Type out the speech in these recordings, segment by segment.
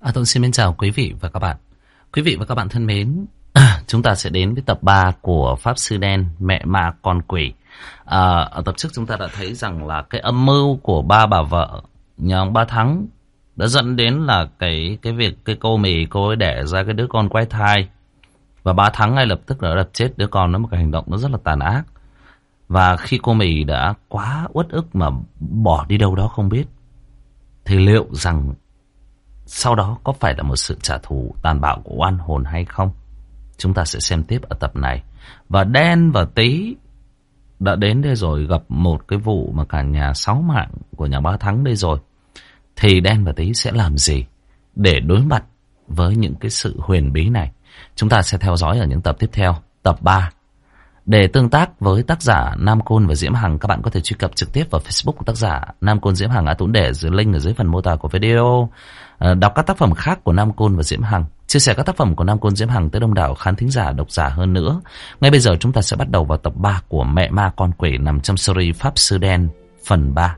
Tôi xin mến chào quý vị và các bạn. Quý vị và các bạn thân mến, chúng ta sẽ đến với tập 3 của Pháp Sư Đen, Mẹ Ma Con Quỷ. Ở tập trước chúng ta đã thấy rằng là cái âm mưu của ba bà vợ nhà ông Ba Thắng đã dẫn đến là cái việc cái cô Mì cô ấy đẻ ra cái đứa con quái thai. Và Ba Thắng ngay lập tức đã đập chết đứa con đó, một cái hành động nó rất là tàn ác. Và khi cô Mì đã quá uất ức mà bỏ đi đâu đó không biết, thì liệu rằng sau đó có phải là một sự trả thù tàn bạo của oan hồn hay không? Chúng ta sẽ xem tiếp ở tập này. Và Đen và Tí đã đến đây rồi, gặp một cái vụ mà cả nhà 6 mạng của nhà Ba Thắng đây rồi. Thì Đen và Tí sẽ làm gì để đối mặt với những cái sự huyền bí này? Chúng ta sẽ theo dõi ở những tập tiếp theo, tập 3. Để tương tác với tác giả Nam Côn và Diễm Hằng, các bạn có thể truy cập trực tiếp vào Facebook của tác giả Nam Côn Diễm Hằng. Tuấn để dưới link ở dưới phần mô tả của video. Đọc các tác phẩm khác của Nam Côn và Diễm Hằng, chia sẻ các tác phẩm của Nam Côn Diễm Hằng tới đông đảo khán thính giả, độc giả hơn nữa. Ngay bây giờ chúng ta sẽ bắt đầu vào tập 3 của Mẹ Ma Con Quỷ nằm trong series Pháp Sư Đen phần 3.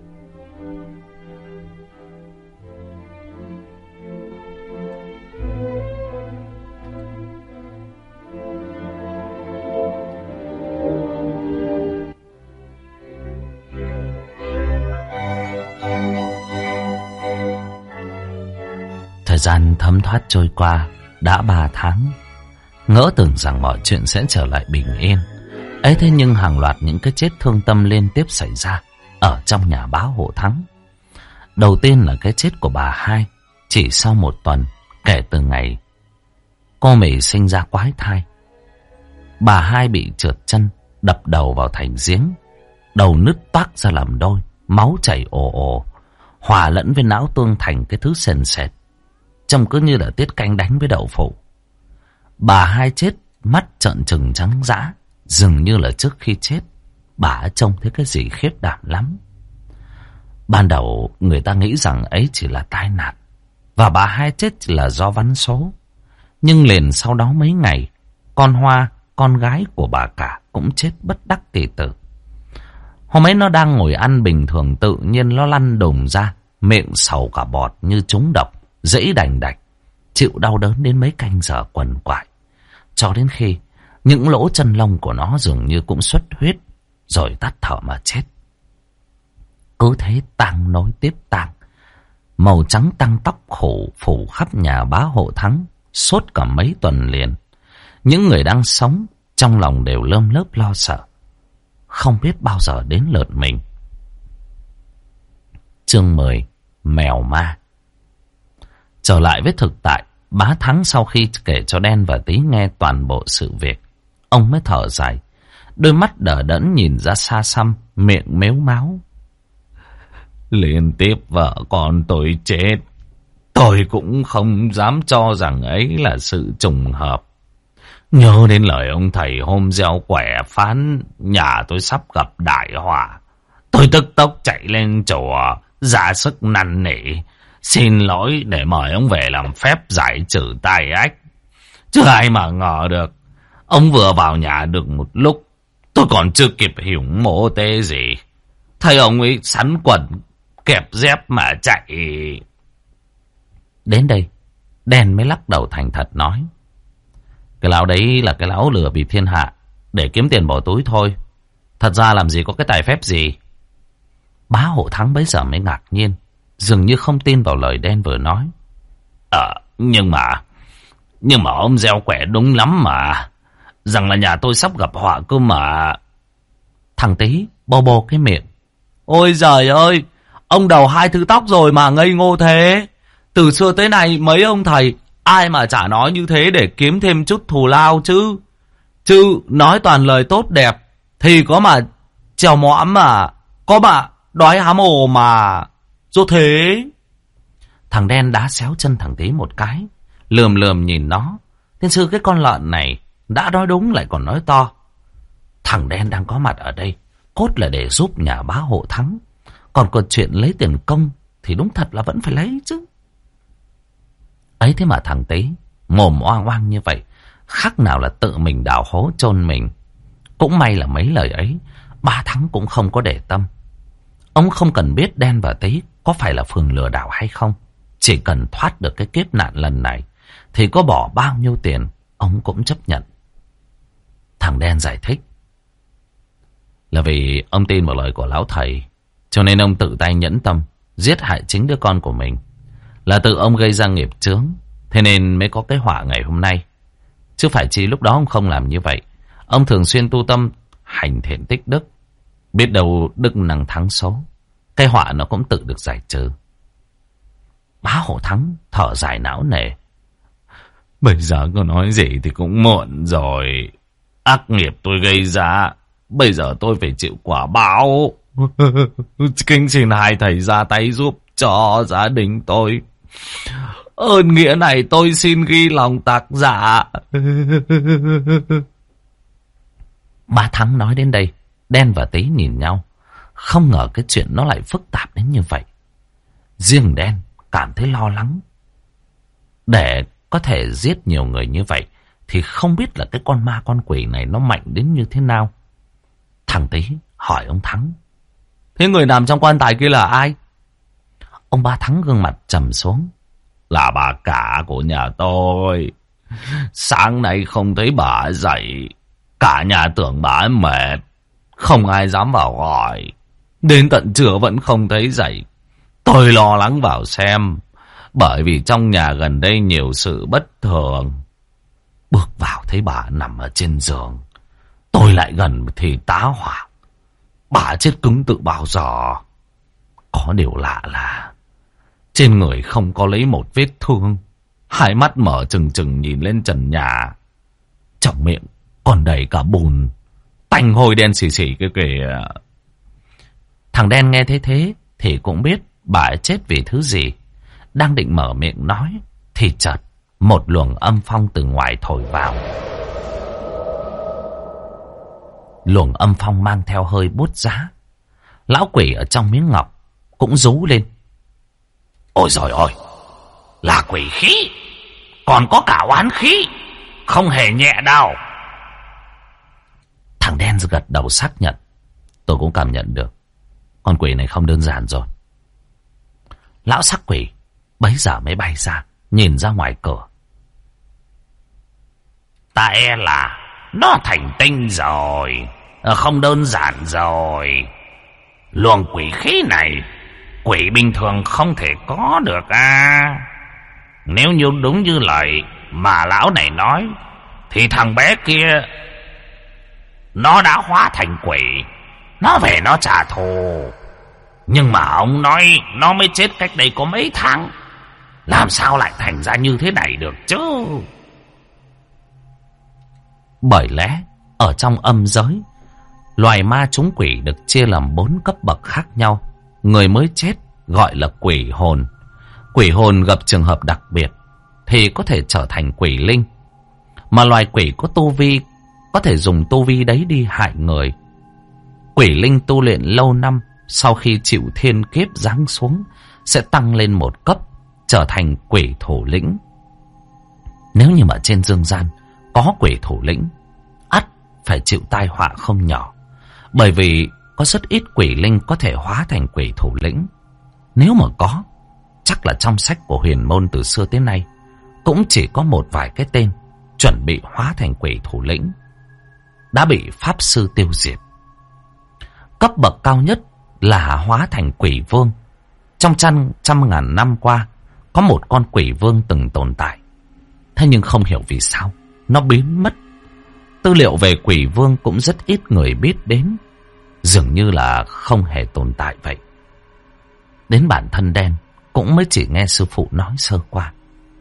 Thời gian thấm thoát trôi qua đã 3 tháng. Ngỡ tưởng rằng mọi chuyện sẽ trở lại bình yên. Ấy thế nhưng hàng loạt những cái chết thương tâm liên tiếp xảy ra ở trong nhà bá Hộ Thắng. Đầu tiên là cái chết của bà Hai chỉ sau 1 tuần kể từ ngày cô Mì sinh ra quái thai. Bà Hai bị trượt chân, đập đầu vào thành giếng, đầu nứt toác ra làm đôi, máu chảy ồ ồ, hòa lẫn với não tương thành cái thứ sền sệt, trông cứ như là tiết canh đánh với đậu phụ. Bà Hai chết mắt trợn trừng trắng dã, dường như là trước khi chết bà trông thấy cái gì khiếp đảm lắm. Ban đầu người ta nghĩ rằng ấy chỉ là tai nạn và bà Hai chết chỉ là do vắn số. Nhưng liền sau đó mấy ngày, con Hoa, con gái của bà cả, cũng chết bất đắc kỳ tử. Hôm ấy nó đang ngồi ăn bình thường, tự nhiên nó lăn đùng ra, miệng sầu cả bọt như trúng độc, dẫy đành đạch, chịu đau đớn đến mấy canh giờ quằn quại, cho đến khi những lỗ chân lông của nó dường như cũng xuất huyết, rồi tắt thở mà chết. Cứ thế tang nối tiếp tang, màu trắng tăng tóc phủ khắp nhà bá Hộ Thắng suốt cả mấy tuần liền. Những người đang sống trong lòng đều lơm lớp lo sợ, không biết bao giờ đến lượt mình. Chương 10: Mèo Ma. Trở lại với thực tại, Bá Thắng sau khi kể cho Đen và Tí nghe toàn bộ sự việc, ông mới thở dài, đôi mắt đờ đẫn nhìn ra xa xăm, miệng mếu máo. Liên tiếp vợ con tôi chết, tôi cũng không dám cho rằng ấy là sự trùng hợp. Nhớ đến lời ông thầy hôm gieo quẻ phán nhà tôi sắp gặp đại họa, tôi tức tốc chạy lên chùa ra sức năn nỉ xin lỗi để mời ông về làm phép giải trừ tai ách. Chứ ai mà ngờ được, ông vừa vào nhà được một lúc, tôi còn chưa kịp hiểu mổ tê gì, thấy ông ấy sắn quần kẹp dép mà chạy. Đến đây, Đen mới lắc đầu thành thật nói: cái lão đấy là cái lão lừa bịp thiên hạ để kiếm tiền bỏ túi thôi, thật ra làm gì có cái tài phép gì. Bá Hộ Thắng bấy giờ mới ngạc nhiên, dường như không tin vào lời Đen vừa nói. Nhưng mà ông gieo quẻ đúng lắm mà, rằng là nhà tôi sắp gặp họa cơ mà. Thằng Tí bo cái miệng: ôi giời ơi, ông đầu 2 thứ tóc rồi mà ngây ngô thế. Từ xưa tới nay mấy ông thầy ai mà chả nói như thế để kiếm thêm chút thù lao chứ. Chứ nói toàn lời tốt đẹp thì có mà trèo mõm mà, có mà đói hám ồ mà. Dù thế. Thằng Đen đá xéo chân thằng Tí một cái, lườm nhìn nó. Tiên sư, cái con lợn này đã nói đúng lại còn nói to. Thằng Đen đang có mặt ở đây cốt là để giúp nhà bá Hộ Thắng, còn chuyện lấy tiền công thì đúng thật là vẫn phải lấy chứ. Ấy thế mà thằng Tí mồm oang oang như vậy, khác nào là tự mình đào hố chôn mình. Cũng may là mấy lời ấy Ba Thắng cũng không có để tâm. Ông không cần biết Đen và Tí có phải là phường lừa đảo hay không. chỉ cần thoát được cái kiếp nạn lần này thì có bỏ bao nhiêu tiền ông cũng chấp nhận. Thằng đen giải thích. Là vì ông tin vào lời của lão thầy, cho nên ông tự tay nhẫn tâm giết hại chính đứa con của mình. Là tự ông gây ra nghiệp chướng, thế nên mới có cái họa ngày hôm nay. Chứ phải chi lúc đó ông không làm như vậy. Ông thường xuyên tu tâm hành thiện tích đức, biết đâu đức năng thắng số, cái họa nó cũng tự được giải trừ. Bá Hộ Thắng thở dài não nề. Bây giờ có nói gì thì cũng muộn rồi. Ác nghiệp tôi gây ra, bây giờ tôi phải chịu quả báo. Kính xin hai thầy ra tay giúp cho gia đình tôi. Ơn nghĩa này tôi xin ghi lòng tạc dạ. Bá Thắng nói đến đây, Đen và Tí nhìn nhau. Không ngờ cái chuyện nó lại phức tạp đến như vậy. Riêng Đen cảm thấy lo lắng. Để có thể giết nhiều người như vậy thì không biết là cái con ma con quỷ này nó mạnh đến như thế nào. Thằng Tí hỏi ông Thắng. Thế người nằm trong quan tài kia là ai? Ông Bá Thắng gương mặt trầm xuống. Là bà cả của nhà tôi. Sáng nay không thấy bà dậy, cả nhà tưởng bà ấy mệt, không ai dám vào gọi. Đến tận trưa vẫn không thấy dậy. Tôi lo lắng vào xem, bởi vì trong nhà gần đây nhiều sự bất thường. Bước vào thấy bà nằm ở trên giường. Tôi lại gần thì tá hỏa. Bà chết cứng từ bao giờ. Có điều lạ là trên người không có lấy một vết thương. Hai mắt mở trừng trừng nhìn lên trần nhà. Trong miệng còn đầy cả bùn, tanh hôi đen xì xì kia kìa. Thằng Đen nghe thấy thế thì cũng biết bà ấy chết vì thứ gì. Đang định mở miệng nói thì chợt một luồng âm phong từ ngoài thổi vào. Luồng âm phong mang theo hơi bút giá. Lão quỷ ở trong miếng ngọc cũng rú lên. Ôi giời ơi, là quỷ khí, còn có cả oán khí, không hề nhẹ đâu. Thằng Đen gật đầu xác nhận. Tôi cũng cảm nhận được con quỷ này không đơn giản rồi. Lão sắc quỷ bấy giờ mới bay ra, nhìn ra ngoài cửa. Ta e là nó thành tinh rồi, không đơn giản rồi. Luồng quỷ khí này quỷ bình thường không thể có được à. Nếu như đúng như lời mà lão này nói thì thằng bé kia nó đã hóa thành quỷ, nó về nó trả thù. Nhưng mà ông nói nó mới chết cách đây có mấy tháng, làm sao lại thành ra như thế này được chứ? Bởi lẽ ở trong âm giới, loài ma chúng quỷ được chia làm 4 cấp bậc khác nhau. Người mới chết gọi là quỷ hồn. Quỷ hồn gặp trường hợp đặc biệt thì có thể trở thành quỷ linh. Mà loài quỷ có tu vi có thể dùng tu vi đấy đi hại người. Quỷ linh tu luyện lâu năm, sau khi chịu thiên kiếp giáng xuống sẽ tăng lên một cấp, trở thành quỷ thủ lĩnh. Nếu như mà trên dương gian có quỷ thủ lĩnh, ắt phải chịu tai họa không nhỏ. Bởi vì có rất ít quỷ linh có thể hóa thành quỷ thủ lĩnh. Nếu mà có, chắc là trong sách của huyền môn từ xưa tới nay cũng chỉ có một vài cái tên chuẩn bị hóa thành quỷ thủ lĩnh, đã bị pháp sư tiêu diệt. Cấp bậc cao nhất là hóa thành quỷ vương. Trong trăm ngàn năm qua, có một con quỷ vương từng tồn tại. Thế nhưng không hiểu vì sao nó biến mất. Tư liệu về quỷ vương cũng rất ít người biết đến, dường như là không hề tồn tại vậy. Đến bản thân Đen cũng mới chỉ nghe sư phụ nói sơ qua.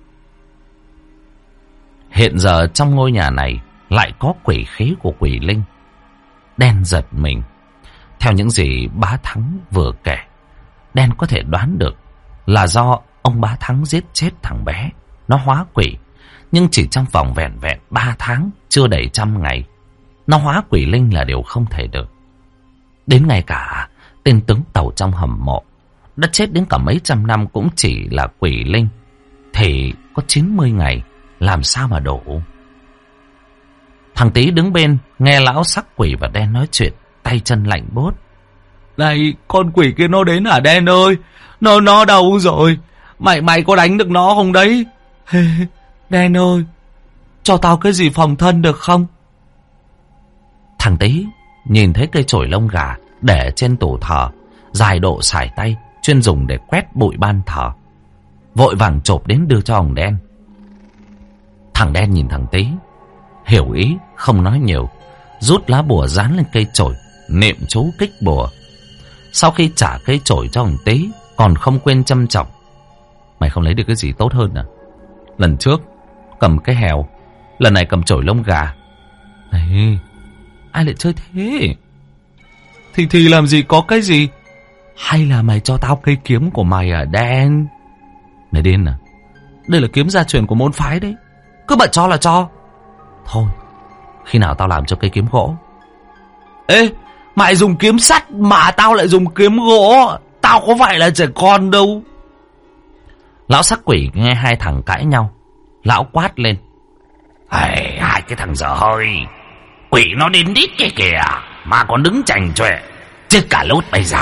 Hiện giờ trong ngôi nhà này lại có quỷ khí của quỷ linh. Đen giật mình. Theo những gì Bá Thắng vừa kể, Đen có thể đoán được là do ông Bá Thắng giết chết thằng bé, nó hóa quỷ. Nhưng chỉ trong vòng vẹn 3 tháng, chưa đầy 100 ngày, nó hóa quỷ linh là điều không thể được. Đến ngay cả tên tướng tàu trong hầm mộ đã chết đến cả mấy trăm năm cũng chỉ là quỷ linh, thì có 90 ngày làm sao mà đủ. Thằng Tí đứng bên nghe lão sắc quỷ và Đen nói chuyện, tay chân lạnh buốt. Này, con quỷ kia nó đến hả Đen ơi? Nó đâu rồi? Mày có đánh được nó không đấy? Đen ơi, cho tao cái gì phòng thân được không? Thằng Tý nhìn thấy cây chổi lông gà để trên tủ thờ, dài độ sải tay, chuyên dùng để quét bụi ban thờ, vội vàng chộp đến đưa cho ông Đen. Thằng Đen nhìn thằng Tý, hiểu ý, không nói nhiều, rút lá bùa dán lên cây chổi, niệm chú kích bùa. Sau khi trả cây chổi cho ông Tý, còn không quên châm trọng: mày không lấy được cái gì tốt hơn à? Lần trước cầm cái hèo, lần này cầm chổi lông gà. Này, ai lại chơi thế? Thì làm gì có cái gì? Hay là mày cho tao cây kiếm của mày à Đen? Mày điên à? Đây là kiếm gia truyền của môn phái đấy, cứ bận cho là cho. Thôi, khi nào tao làm cho cây kiếm gỗ. Ê, mày dùng kiếm sắt mà tao lại dùng kiếm gỗ, tao có phải là trẻ con đâu. Lão sắc quỷ nghe hai thằng cãi nhau, lão quát lên: hai cái thằng dở hơi, quỷ nó đến đít kia kìa mà còn đứng chành chọe, chết cả lốt bây giờ.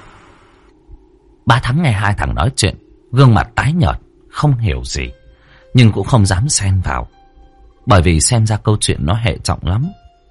Ba Thắng nghe hai thằng nói chuyện, gương mặt tái nhợt, không hiểu gì, nhưng cũng không dám xen vào, bởi vì xem ra câu chuyện nó hệ trọng lắm.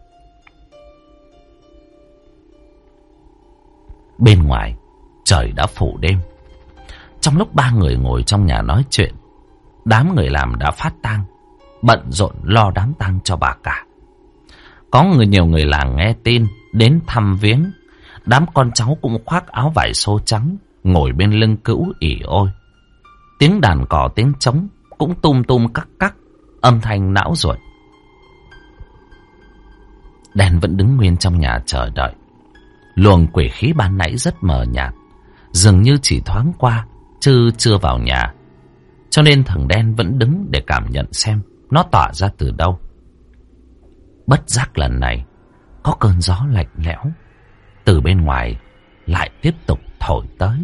Bên ngoài trời đã phủ đêm. Trong lúc ba người ngồi trong nhà nói chuyện, đám người làm đã phát tang, bận rộn lo đám tang cho bà cả. Có nhiều người làng nghe tin đến thăm viếng. Đám con cháu cũng khoác áo vải xô trắng, ngồi bên lưng cữu ỉ ôi. Tiếng đàn cò, tiếng trống cũng tum cắc cắc, âm thanh não ruột. Đen vẫn đứng nguyên trong nhà chờ đợi. Luồng quỷ khí ban nãy rất mờ nhạt, dường như chỉ thoáng qua chứ chưa vào nhà. Cho nên thằng Đen vẫn đứng để cảm nhận xem nó tỏa ra từ đâu. Bất giác lần này có cơn gió lạnh lẽo từ bên ngoài lại tiếp tục thổi tới.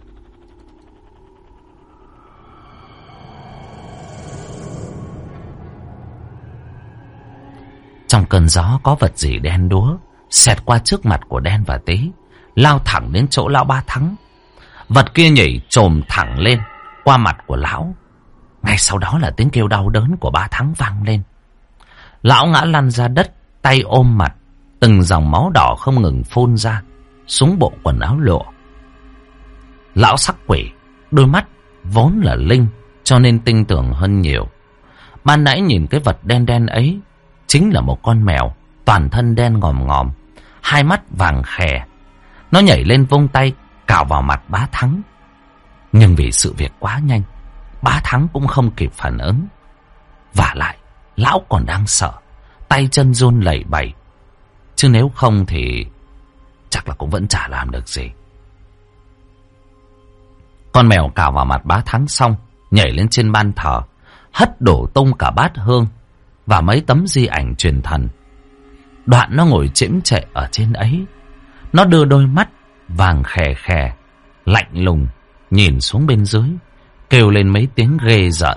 Trong cơn gió có vật gì đen đúa xẹt qua trước mặt của Đen và Tý, lao thẳng đến chỗ lão Ba Thắng. Vật kia nhảy chồm thẳng lên qua mặt của lão. Ngay sau đó là tiếng kêu đau đớn của Ba Thắng vang lên. Lão ngã lăn ra đất, tay ôm mặt, từng dòng máu đỏ không ngừng phun ra xuống bộ quần áo lụa. Lão sắc quỷ, đôi mắt vốn là linh cho nên tinh tường hơn nhiều. Ban nãy nhìn cái vật đen đen ấy chính là một con mèo, toàn thân đen ngòm ngòm, hai mắt vàng khè. Nó nhảy lên vung tay cào vào mặt Bá Thắng. Nhưng vì sự việc quá nhanh, Bá Thắng cũng không kịp phản ứng. Vả lại lão còn đang sợ, tay chân run lẩy bẩy, chứ nếu không thì chắc là cũng vẫn chả làm được gì. Con mèo cào vào mặt Bá Thắng xong, nhảy lên trên ban thờ, hất đổ tung cả bát hương và mấy tấm di ảnh truyền thần. Đoạn nó ngồi chễm chệ ở trên ấy. Nó đưa đôi mắt vàng khè khè, lạnh lùng nhìn xuống bên dưới, kêu lên mấy tiếng ghê rợn.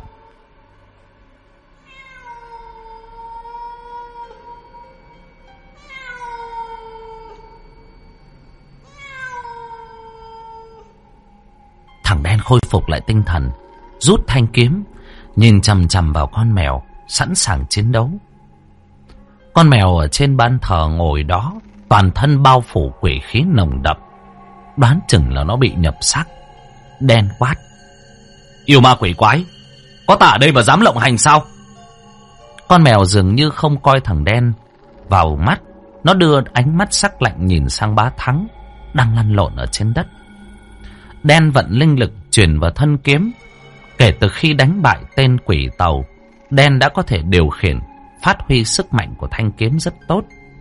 Thằng Đen khôi phục lại tinh thần, rút thanh kiếm, nhìn chằm chằm vào con mèo, sẵn sàng chiến đấu. Con mèo ở trên ban thờ ngồi đó, toàn thân bao phủ quỷ khí nồng đậm, đoán chừng là nó bị nhập xác. Đen quát: yêu ma quỷ quái, có ta ở đây mà dám lộng hành sao? Con mèo dường như không coi thằng Đen vào mắt. Nó đưa ánh mắt sắc lạnh nhìn sang Bá Thắng đang lăn lộn ở trên đất. Đen vận linh lực truyền vào thân kiếm. Kể từ khi đánh bại tên quỷ tàu, Đen đã có thể điều khiển, phát huy sức mạnh của thanh kiếm rất tốt.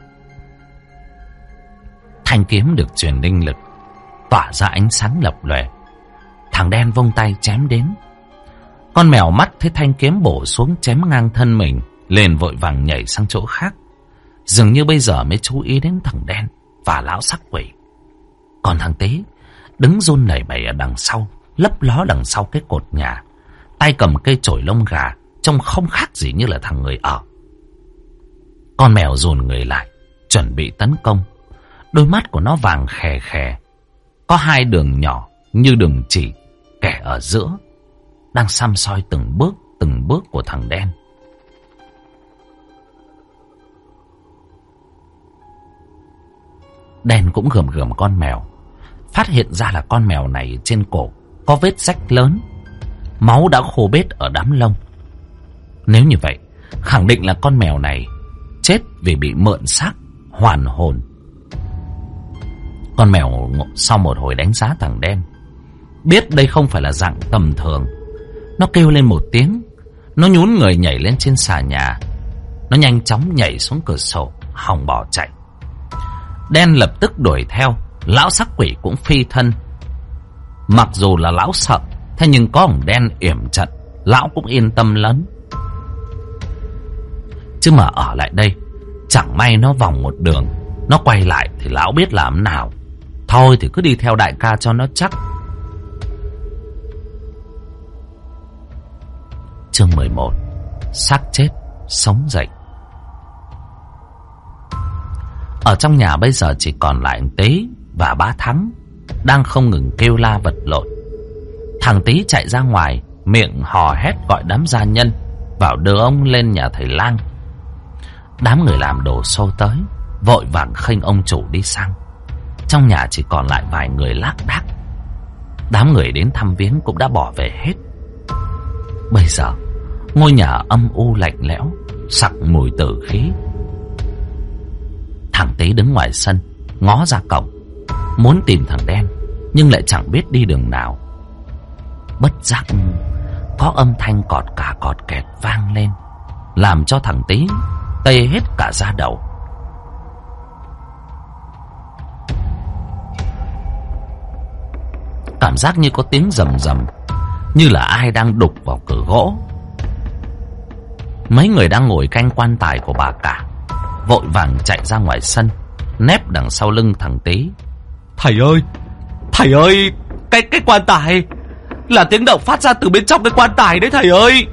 Thanh kiếm được truyền linh lực, tỏa ra ánh sáng lập lòe. Thằng Đen vung tay chém đến. Con mèo mắt thấy thanh kiếm bổ xuống chém ngang thân mình, liền vội vàng nhảy sang chỗ khác, dường như bây giờ mới chú ý đến thằng Đen và lão sắc quỷ. Còn thằng Tý đứng run lẩy bẩy ở đằng sau, lấp ló đằng sau cái cột nhà, tay cầm cây chổi lông gà, trông không khác gì như là thằng người ở. Con mèo dồn người lại, chuẩn bị tấn công. Đôi mắt của nó vàng khè khè, có hai đường nhỏ như đường chỉ kẻ ở giữa, đang săm soi từng bước của thằng đen. Đen cũng gườm gườm con mèo, phát hiện ra là con mèo này trên cổ có vết rách lớn, máu đã khô bết ở đám lông. Nếu như vậy, khẳng định là con mèo này chết vì bị mượn xác, hoàn hồn. Con mèo sau một hồi đánh giá thằng đen, biết đây không phải là dạng tầm thường. Nó kêu lên một tiếng, nó nhún người nhảy lên trên xà nhà. Nó nhanh chóng nhảy xuống cửa sổ, hòng bỏ chạy. Đen lập tức đuổi theo, lão sắc quỷ cũng phi thân. Mặc dù là lão sợ, thế nhưng có ông đen yểm trận, lão cũng yên tâm lớn. Chứ mà ở lại đây, chẳng may nó vòng một đường, nó quay lại thì lão biết làm nào. Thôi thì cứ đi theo đại ca cho nó chắc. Chương 11. Xác chết sống dậy. Ở trong nhà bây giờ chỉ còn lại anh Tế và bá Thắng, đang không ngừng kêu la vật lộn. Thằng Tý chạy ra ngoài, miệng hò hét gọi đám gia nhân vào đưa ông lên nhà thầy lang. Đám người làm đồ xô tới, vội vàng khênh ông chủ đi sang. Trong nhà chỉ còn lại vài người lác đác. Đám người đến thăm viếng cũng đã bỏ về hết. Bây giờ ngôi nhà âm u lạnh lẽo, sặc mùi tử khí. Thằng Tý đứng ngoài sân, ngó ra cổng, muốn tìm thằng đen, nhưng lại chẳng biết đi đường nào. Bất giác có âm thanh cọt cả cọt kẹt vang lên, làm cho thằng Tý tê hết cả da đầu. Cảm giác như có tiếng rầm rầm, như là ai đang đục vào cửa gỗ. Mấy người đang ngồi canh quan tài của bà cả vội vàng chạy ra ngoài sân, nép đằng sau lưng thằng Tý. Thầy ơi, cái quan tài là tiếng động phát ra từ bên trong cái quan tài đấy thầy ơi.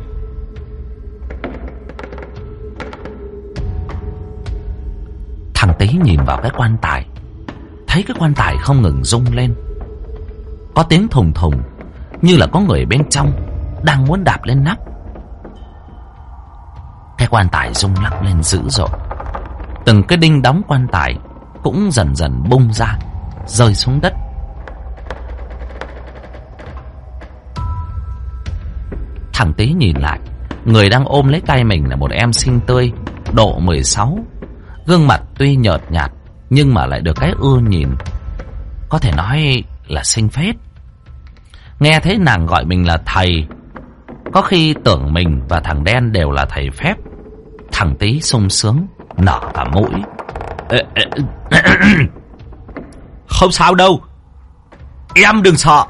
Thằng Tý nhìn vào cái quan tài, thấy cái quan tài không ngừng rung lên, có tiếng thùng thùng, như là có người bên trong đang muốn đạp lên nắp. Cái quan tài rung lắc lên dữ dội, từng cái đinh đóng quan tài cũng dần dần bung ra, rơi xuống đất. Thằng Tý nhìn lại, người đang ôm lấy tay mình là một em xinh tươi, độ 16. Gương mặt tuy nhợt nhạt nhưng mà lại được cái ưa nhìn, có thể nói là xinh phết. Nghe thấy nàng gọi mình là thầy, có khi tưởng mình và thằng đen đều là thầy phép. Thằng Tý sung sướng nở cả mũi. Không sao đâu, em đừng sợ.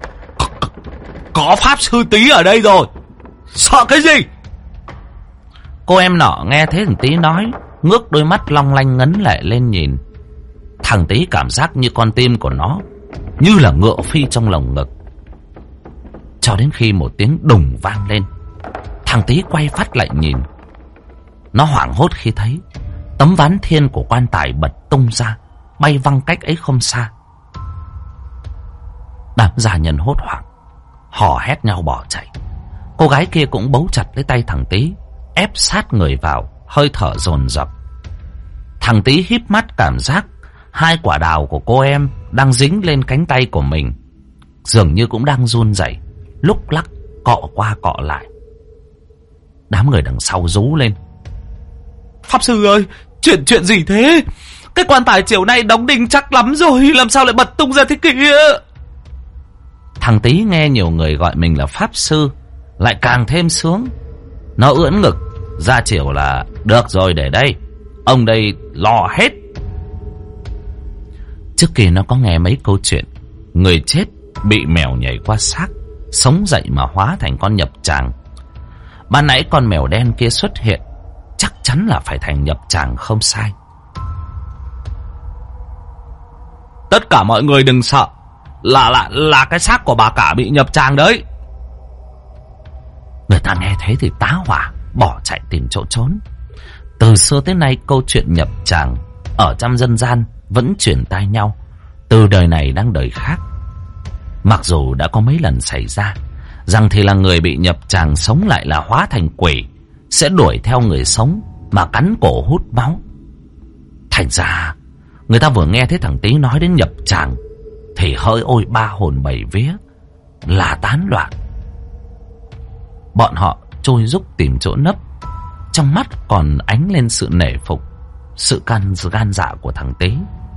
Có pháp sư Tý ở đây rồi, sợ cái gì? Cô em nọ nghe thấy thằng Tý nói, ngước đôi mắt long lanh ngấn lệ lên nhìn. Thằng Tý cảm giác như con tim của nó như là ngựa phi trong lồng ngực. Cho đến khi một tiếng đùng vang lên, thằng Tý quay phát lại nhìn. Nó hoảng hốt khi thấy tấm ván thiên của quan tài bật tung ra, bay văng cách ấy không xa. Đám gia nhân hốt hoảng, hò hét nhau bỏ chạy. Cô gái kia cũng bấu chặt lấy tay thằng Tý, ép sát người vào, hơi thở dồn dập. Thằng Tý híp mắt cảm giác hai quả đào của cô em đang dính lên cánh tay của mình, dường như cũng đang run rẩy, lúc lắc cọ qua cọ lại. Đám người đằng sau rú lên. Pháp sư ơi, chuyện gì thế? Cái quan tài chiều nay đóng đinh chắc lắm rồi, làm sao lại bật tung ra thế kia? Thằng Tý nghe nhiều người gọi mình là pháp sư lại càng thêm sướng. Nó ưỡn ngực ra chiều là được rồi, để đây, ông đây lo hết. Trước kia nó có nghe mấy câu chuyện người chết bị mèo nhảy qua xác, sống dậy mà hóa thành con nhập tràng. Ban nãy con mèo đen kia xuất hiện, chắc chắn là phải thành nhập tràng không sai. Tất cả mọi người đừng sợ, là cái xác của bà cả bị nhập tràng đấy. Người ta nghe thế thì tá hỏa, bỏ chạy tìm chỗ trốn. Từ xưa tới nay câu chuyện nhập tràng ở trong dân gian vẫn truyền tai nhau, từ đời này sang đời khác. Mặc dù đã có mấy lần xảy ra, rằng thì là người bị nhập tràng sống lại là hóa thành quỷ, sẽ đuổi theo người sống mà cắn cổ hút máu. Thành ra người ta vừa nghe thấy thằng Tý nói đến nhập tràng thì hỡi ôi ba hồn bảy vía là tán loạn. Bọn họ trôi rúc tìm chỗ nấp, trong mắt còn ánh lên sự nể phục, sự gan dạ của thằng Tý.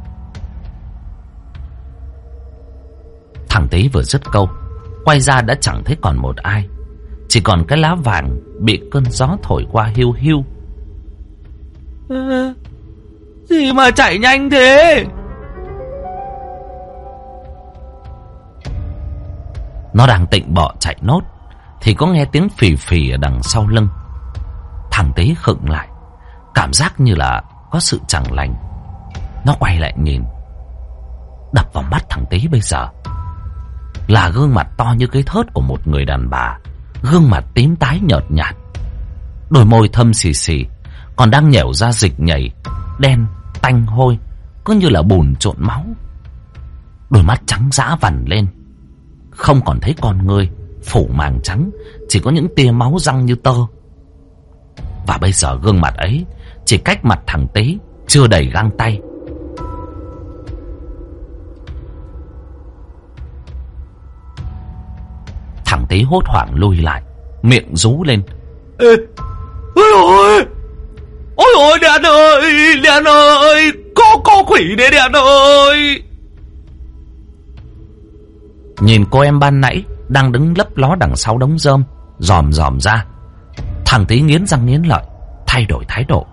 Thằng Tý vừa dứt câu, quay ra đã chẳng thấy còn một ai, chỉ còn cái lá vàng bị cơn gió thổi qua hiu hiu. Gì mà chạy nhanh thế? Nó đang tịnh bọ chạy nốt thì có nghe tiếng phì phì ở đằng sau lưng. Thằng Tý khựng lại, cảm giác như là có sự chẳng lành. Nó quay lại nhìn. Đập vào mắt thằng Tý bây giờ là gương mặt to như cái thớt của một người đàn bà, gương mặt tím tái nhợt nhạt, đôi môi thâm xì xì, còn đang nhẻo ra dịch nhảy đen tanh hôi, cứ như là bùn trộn máu. Đôi mắt trắng dã vằn lên, không còn thấy con ngươi, phủ màng trắng, chỉ có những tia máu răng như tơ. Và bây giờ gương mặt ấy chỉ cách mặt thằng Tý chưa đầy găng tay. Thằng Tý hốt hoảng lùi lại, miệng rú lên. Ê, ôi ôi, đèn ơi, có quỷ đấy đèn ơi. Nhìn cô em ban nãy đang đứng lấp ló đằng sau đống rơm, dòm dòm ra, thằng Tý nghiến răng nghiến lợi, thay đổi thái độ.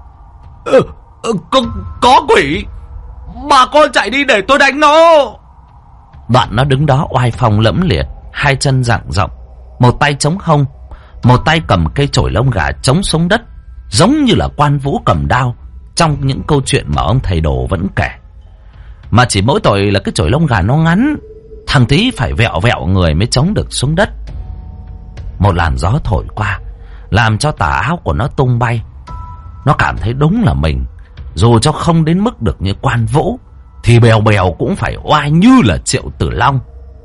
Có quỷ, mà con chạy đi để tôi đánh nó. Đoạn nó đứng đó oai phong lẫm liệt, hai chân dang rộng, một tay chống hông, một tay cầm cây chổi lông gà chống xuống đất, giống như là Quan Vũ cầm đao trong những câu chuyện mà ông thầy đồ vẫn kể. Mà chỉ mỗi tội là cái chổi lông gà nó ngắn, thằng Tý phải vẹo vẹo người mới chống được xuống đất. Một làn gió thổi qua làm cho tà áo của nó tung bay. Nó cảm thấy đúng là mình, dù cho không đến mức được như Quan Vũ, thì bèo bèo cũng phải oai như là Triệu Tử Long.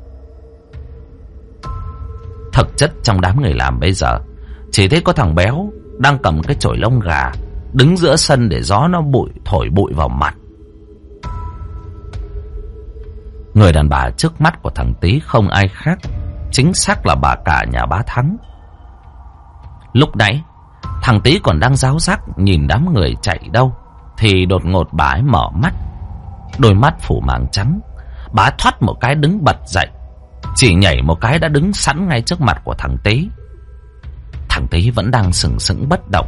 Thực chất trong đám người làm bây giờ chỉ thấy có thằng béo đang cầm cái chổi lông gà, đứng giữa sân để gió nó thổi bụi vào mặt. Người đàn bà trước mắt của thằng Tý không ai khác, chính xác là bà cả nhà bá Thắng. Lúc nãy thằng Tý còn đang ráo rác nhìn đám người chạy đâu, thì đột ngột bà ấy mở mắt, đôi mắt phủ màng trắng. Bà thoát một cái đứng bật dậy, chỉ nhảy một cái đã đứng sẵn ngay trước mặt của thằng Tý. Thằng Tý vẫn đang sừng sững bất động.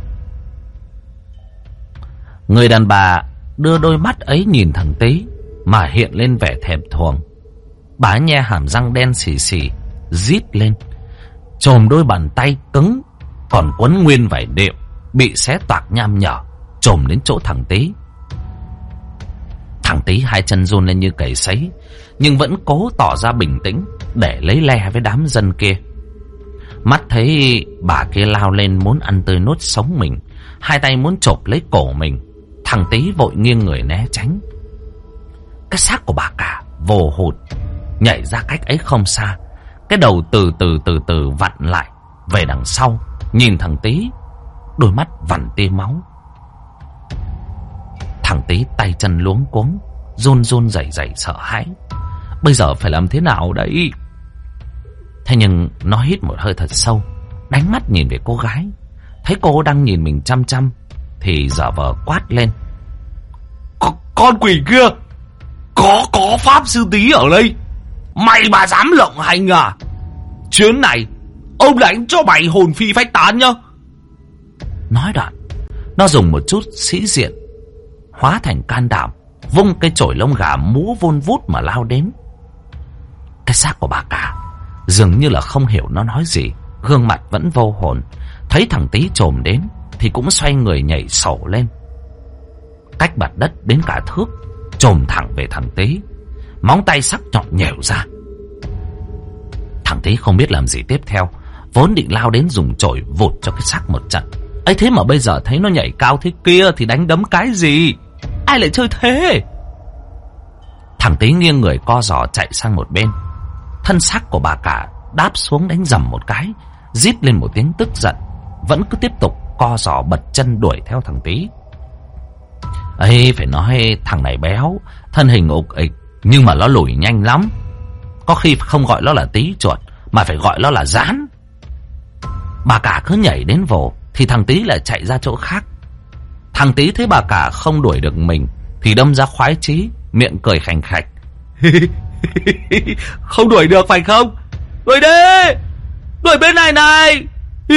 Người đàn bà đưa đôi mắt ấy nhìn thằng Tý mà hiện lên vẻ thèm thuồng. Bà nhe hàm răng đen xì xì, rít lên, chồm đôi bàn tay cứng còn quấn nguyên vải đệm bị xé toạc nham nhở, chồm đến chỗ thằng Tý. Thằng Tý hai chân run lên như cầy sấy, nhưng vẫn cố tỏ ra bình tĩnh để lấy le với đám dân kia. Mắt thấy bà kia lao lên muốn ăn tươi nuốt sống mình, hai tay muốn chộp lấy cổ mình, thằng Tý vội nghiêng người né tránh. Cái xác của bà cả vồ hụt nhảy ra cách ấy không xa, cái đầu từ từ vặn lại về đằng sau, nhìn thằng Tý, đôi mắt vằn tia máu. Thằng Tý tay chân luống cuống, run rẩy sợ hãi. Bây giờ phải làm thế nào đấy? Thế nhưng nó hít một hơi thật sâu, đánh mắt nhìn về cô gái, thấy cô đang nhìn mình chăm chăm thì giả vờ quát lên. Con quỷ kia, có pháp sư Tý ở đây, mày mà dám lộng hành à? Chuyến này ông đánh cho mày hồn phi phách tán nhá. Nói đoạn, nó dùng một chút sĩ diện hóa thành can đảm, vung cây chổi lông gà múa vun vút mà lao đến. Cái xác của bà cả dường như là không hiểu nó nói gì, gương mặt vẫn vô hồn. Thấy thằng Tý chồm đến thì cũng xoay người nhảy sổ lên, cách mặt đất đến cả thước, chồm thẳng về thằng Tý, móng tay sắc nhọn nhẻo ra. Thằng Tý không biết làm gì tiếp theo, vốn định lao đến dùng chổi vụt cho cái xác một trận. ấy thế mà bây giờ thấy nó nhảy cao thế kia thì đánh đấm cái gì? Ai lại chơi thế? Thằng Tý nghiêng người co giò chạy sang một bên. Thân xác của bà cả đáp xuống đánh dầm một cái, rít lên một tiếng tức giận, vẫn cứ tiếp tục co giò bật chân đuổi theo thằng Tý. Ấy, phải nói thằng này béo, thân hình ục ịch, nhưng mà nó lùi nhanh lắm. Có khi không gọi nó là Tý chuột, mà phải gọi nó là Rán. Bà cả cứ nhảy đến vồ, thì thằng Tý lại chạy ra chỗ khác. Thằng Tý thấy bà cả không đuổi được mình, thì đâm ra khoái chí, miệng cười khành khạch. Không đuổi được phải không? Đuổi đi! Đuổi bên này này!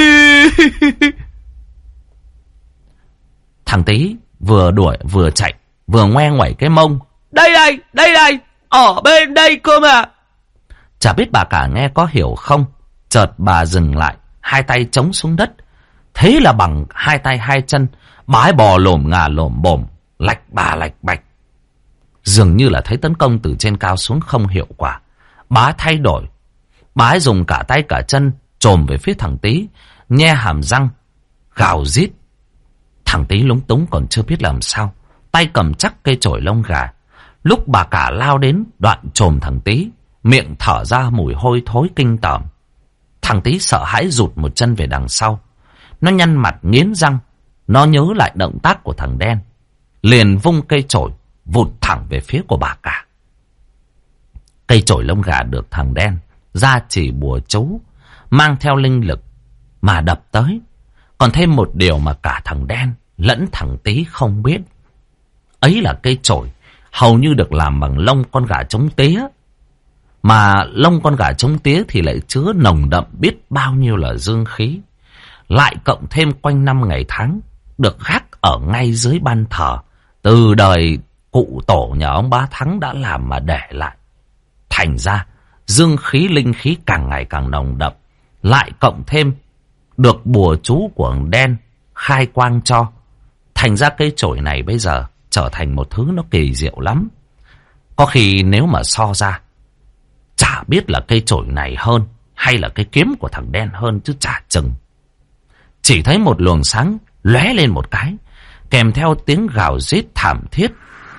Thằng Tý vừa đuổi vừa chạy, vừa ngoe ngoẩy cái mông. Đây đây, ở bên đây cơ mà. Chả biết bà cả nghe có hiểu không, chợt bà dừng lại, hai tay chống xuống đất. Thế là bằng hai tay hai chân, bà ấy bò lồm ngà lồm bồm, lạch bà lạch bạch. Dường như là thấy tấn công từ trên cao xuống không hiệu quả, bà ấy thay đổi. Bà ấy dùng cả tay cả chân chồm về phía thằng Tý, nhe hàm răng gào rít. Thằng Tý lúng túng còn chưa biết làm sao, tay cầm chắc cây chổi lông gà. Lúc bà cả lao đến đoạn chồm thằng Tý, miệng thở ra mùi hôi thối kinh tởm. Thằng Tý sợ hãi rụt một chân về đằng sau. Nó nhăn mặt nghiến răng, nó nhớ lại động tác của thằng đen, liền vung cây chổi vụt thẳng về phía của bà cả. Cây chổi lông gà được thằng đen ra chỉ bùa chú, mang theo linh lực mà đập tới. Còn thêm một điều mà cả thằng đen lẫn thằng Tý không biết, ấy là cây chổi hầu như được làm bằng lông con gà trống tía. Mà lông con gà trống tía thì lại chứa nồng đậm biết bao nhiêu là dương khí, lại cộng thêm quanh năm ngày tháng được gác ở ngay dưới ban thờ từ đời cụ tổ nhà ông Bá Thắng đã làm mà để lại. Thành ra dương khí linh khí càng ngày càng nồng đậm, lại cộng thêm được bùa chú của ông đen khai quang cho. Thành ra cây chổi này bây giờ trở thành một thứ nó kỳ diệu lắm. Có khi nếu mà so ra, chả biết là cây chổi này hơn hay là cái kiếm của thằng đen hơn chứ chả chừng. Chỉ thấy một luồng sáng lóe lên một cái, kèm theo tiếng gào rít thảm thiết.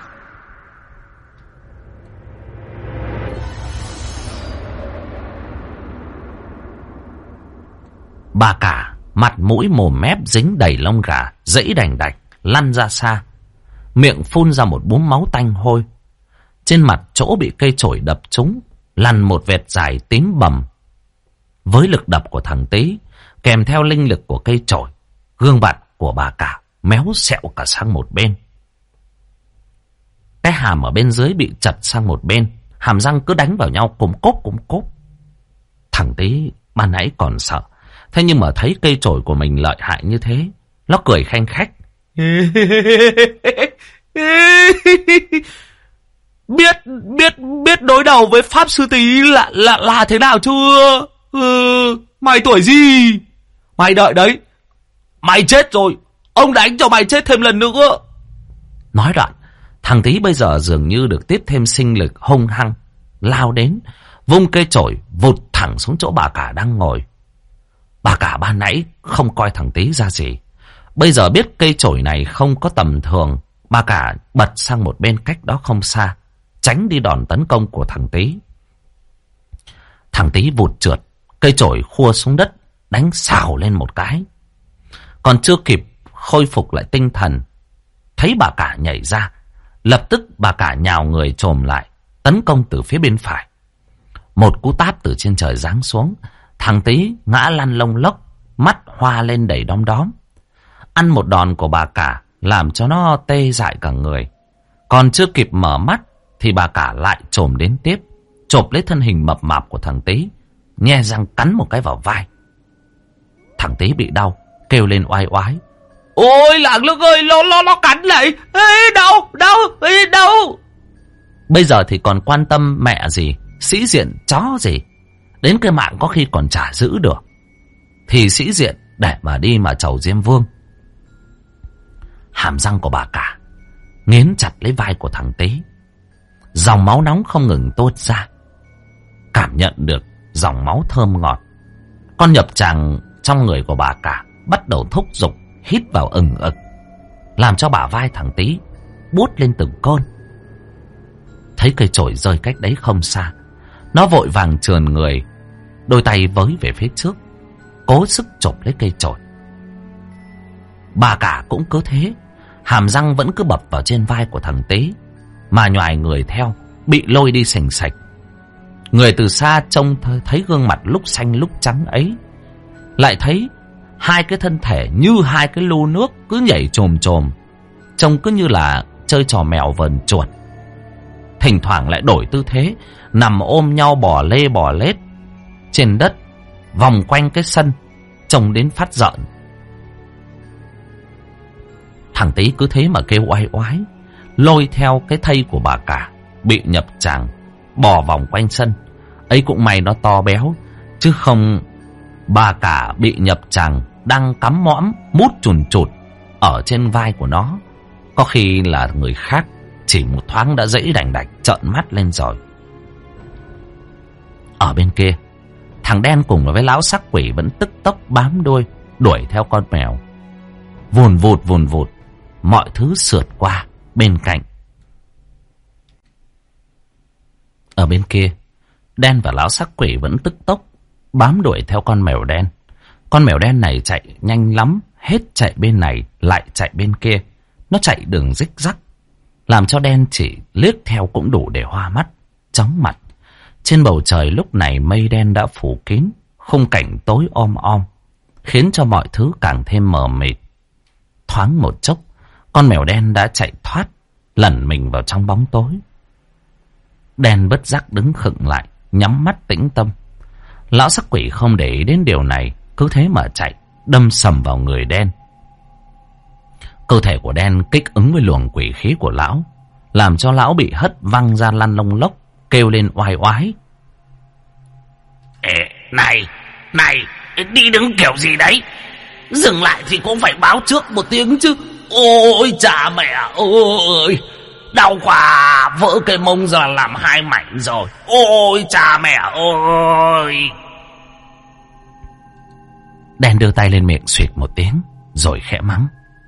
Bà cả mặt mũi mồm mép dính đầy lông gà, dẫy đành đạch lăn ra xa, miệng phun ra một búm máu tanh hôi. Trên mặt chỗ bị cây chổi đập trúng lăn một vệt dài tím bầm. Với lực đập của thằng Tý kèm theo linh lực của cây chổi, gương mặt của bà cả méo xẹo cả sang một bên. Cái hàm ở bên dưới bị chặt sang một bên, hàm răng cứ đánh vào nhau cốm cốp. Thằng Tý ban nãy còn sợ, thế nhưng mà thấy cây chổi của mình lợi hại như thế, nó cười khanh khách. Biết đối đầu với pháp sư Tý là thế nào chưa? Mày tuổi gì? Mày đợi đấy, mày chết rồi, ông đánh cho mày chết thêm lần nữa. Nói đoạn, thằng Tý bây giờ dường như được tiếp thêm sinh lực, hung hăng lao đến, vung cây chổi vụt thẳng xuống chỗ bà cả đang ngồi. Bà cả ban nãy không coi thằng Tý ra gì, bây giờ biết cây chổi này không có tầm thường, bà cả bật sang một bên cách đó không xa, tránh đi đòn tấn công của thằng Tý. Thằng Tý vụt trượt, cây chổi khua xuống đất, đánh xào lên một cái. Còn chưa kịp khôi phục lại tinh thần, thấy bà cả nhảy ra, lập tức bà cả nhào người chồm lại, tấn công từ phía bên phải. Một cú tát từ trên trời giáng xuống, thằng Tý ngã lăn lông lốc, mắt hoa lên đầy đom đóm. Ăn một đòn của bà cả làm cho nó tê dại cả người. Còn chưa kịp mở mắt thì bà cả lại chồm đến tiếp, chộp lấy thân hình mập mạp của thằng Tý, nhe răng cắn một cái vào vai. Thằng Tý bị đau, kêu lên oai oái. Ôi làng nước ơi, nó cắn lại. Ê, đau. Bây giờ thì còn quan tâm mẹ gì, sĩ diện chó gì. Đến cái mạng có khi còn chả giữ được, thì sĩ diện để mà đi mà chầu Diêm Vương. Hàm răng của bà cả nghiến chặt lấy vai của thằng Tý, dòng máu nóng không ngừng tuôn ra. Cảm nhận được dòng máu thơm ngọt, con nhập tràng trong người của bà cả bắt đầu thúc giục, hít vào ừng ực, làm cho bả vai thằng Tý buốt lên từng cơn. Thấy cây chổi rơi cách đấy không xa, nó vội vàng trườn người đôi tay với về phía trước, cố sức chộp lấy cây chổi. Bà cả cũng cứ thế, hàm răng vẫn cứ bập vào trên vai của thằng Tý, mà nhoài người theo, bị lôi đi sành sạch. Người từ xa trông thấy gương mặt lúc xanh lúc trắng ấy, lại thấy hai cái thân thể như hai cái lu nước cứ nhảy chồm chồm, trông cứ như là chơi trò mèo vờn chuột. Thỉnh thoảng lại đổi tư thế, nằm ôm nhau bò lê bò lết trên đất, vòng quanh cái sân, trông đến phát giận. Thằng Tý cứ thế mà kêu oai oái, lôi theo cái thây của bà cả bị nhập tràng, bò vòng quanh sân. Ấy cũng may nó to béo, chứ không bà cả bị nhập tràng đang cắm mõm mút chùn chụt ở trên vai của nó, có khi là người khác chỉ một thoáng đã dẫy đành đạch trợn mắt lên rồi. Ở bên kia, thằng đen cùng với lão sắc quỷ vẫn tức tốc bám đuôi đuổi theo con mèo. Vùn vụt mọi thứ sượt qua bên cạnh. Ở bên kia, đen và lão sắc quỷ vẫn tức tốc bám đuổi theo con mèo đen. Con mèo đen này chạy nhanh lắm, hết chạy bên này lại chạy bên kia. Nó chạy đường rích rắc, làm cho đen chỉ liếc theo cũng đủ để hoa mắt, chóng mặt. Trên bầu trời lúc này mây đen đã phủ kín, khung cảnh tối om om, khiến cho mọi thứ càng thêm mờ mịt. Thoáng một chốc, con mèo đen đã chạy thoát, lẩn mình vào trong bóng tối. Đen bất giác đứng khựng lại, nhắm mắt tĩnh tâm. Lão sắc quỷ không để ý đến điều này, cứ thế mà chạy, đâm sầm vào người đen. Cơ thể của đen kích ứng với luồng quỷ khí của lão, làm cho lão bị hất văng ra lăn lông lốc, kêu lên oai oái. Này, đi đứng kiểu gì đấy? Dừng lại thì cũng phải báo trước một tiếng chứ. Ôi cha mẹ ơi, đau quá, vỡ cái mông ra làm hai mảnh rồi. Ôi cha mẹ ơi. Đen đưa tay lên miệng xuyệt một tiếng, rồi khẽ mắng.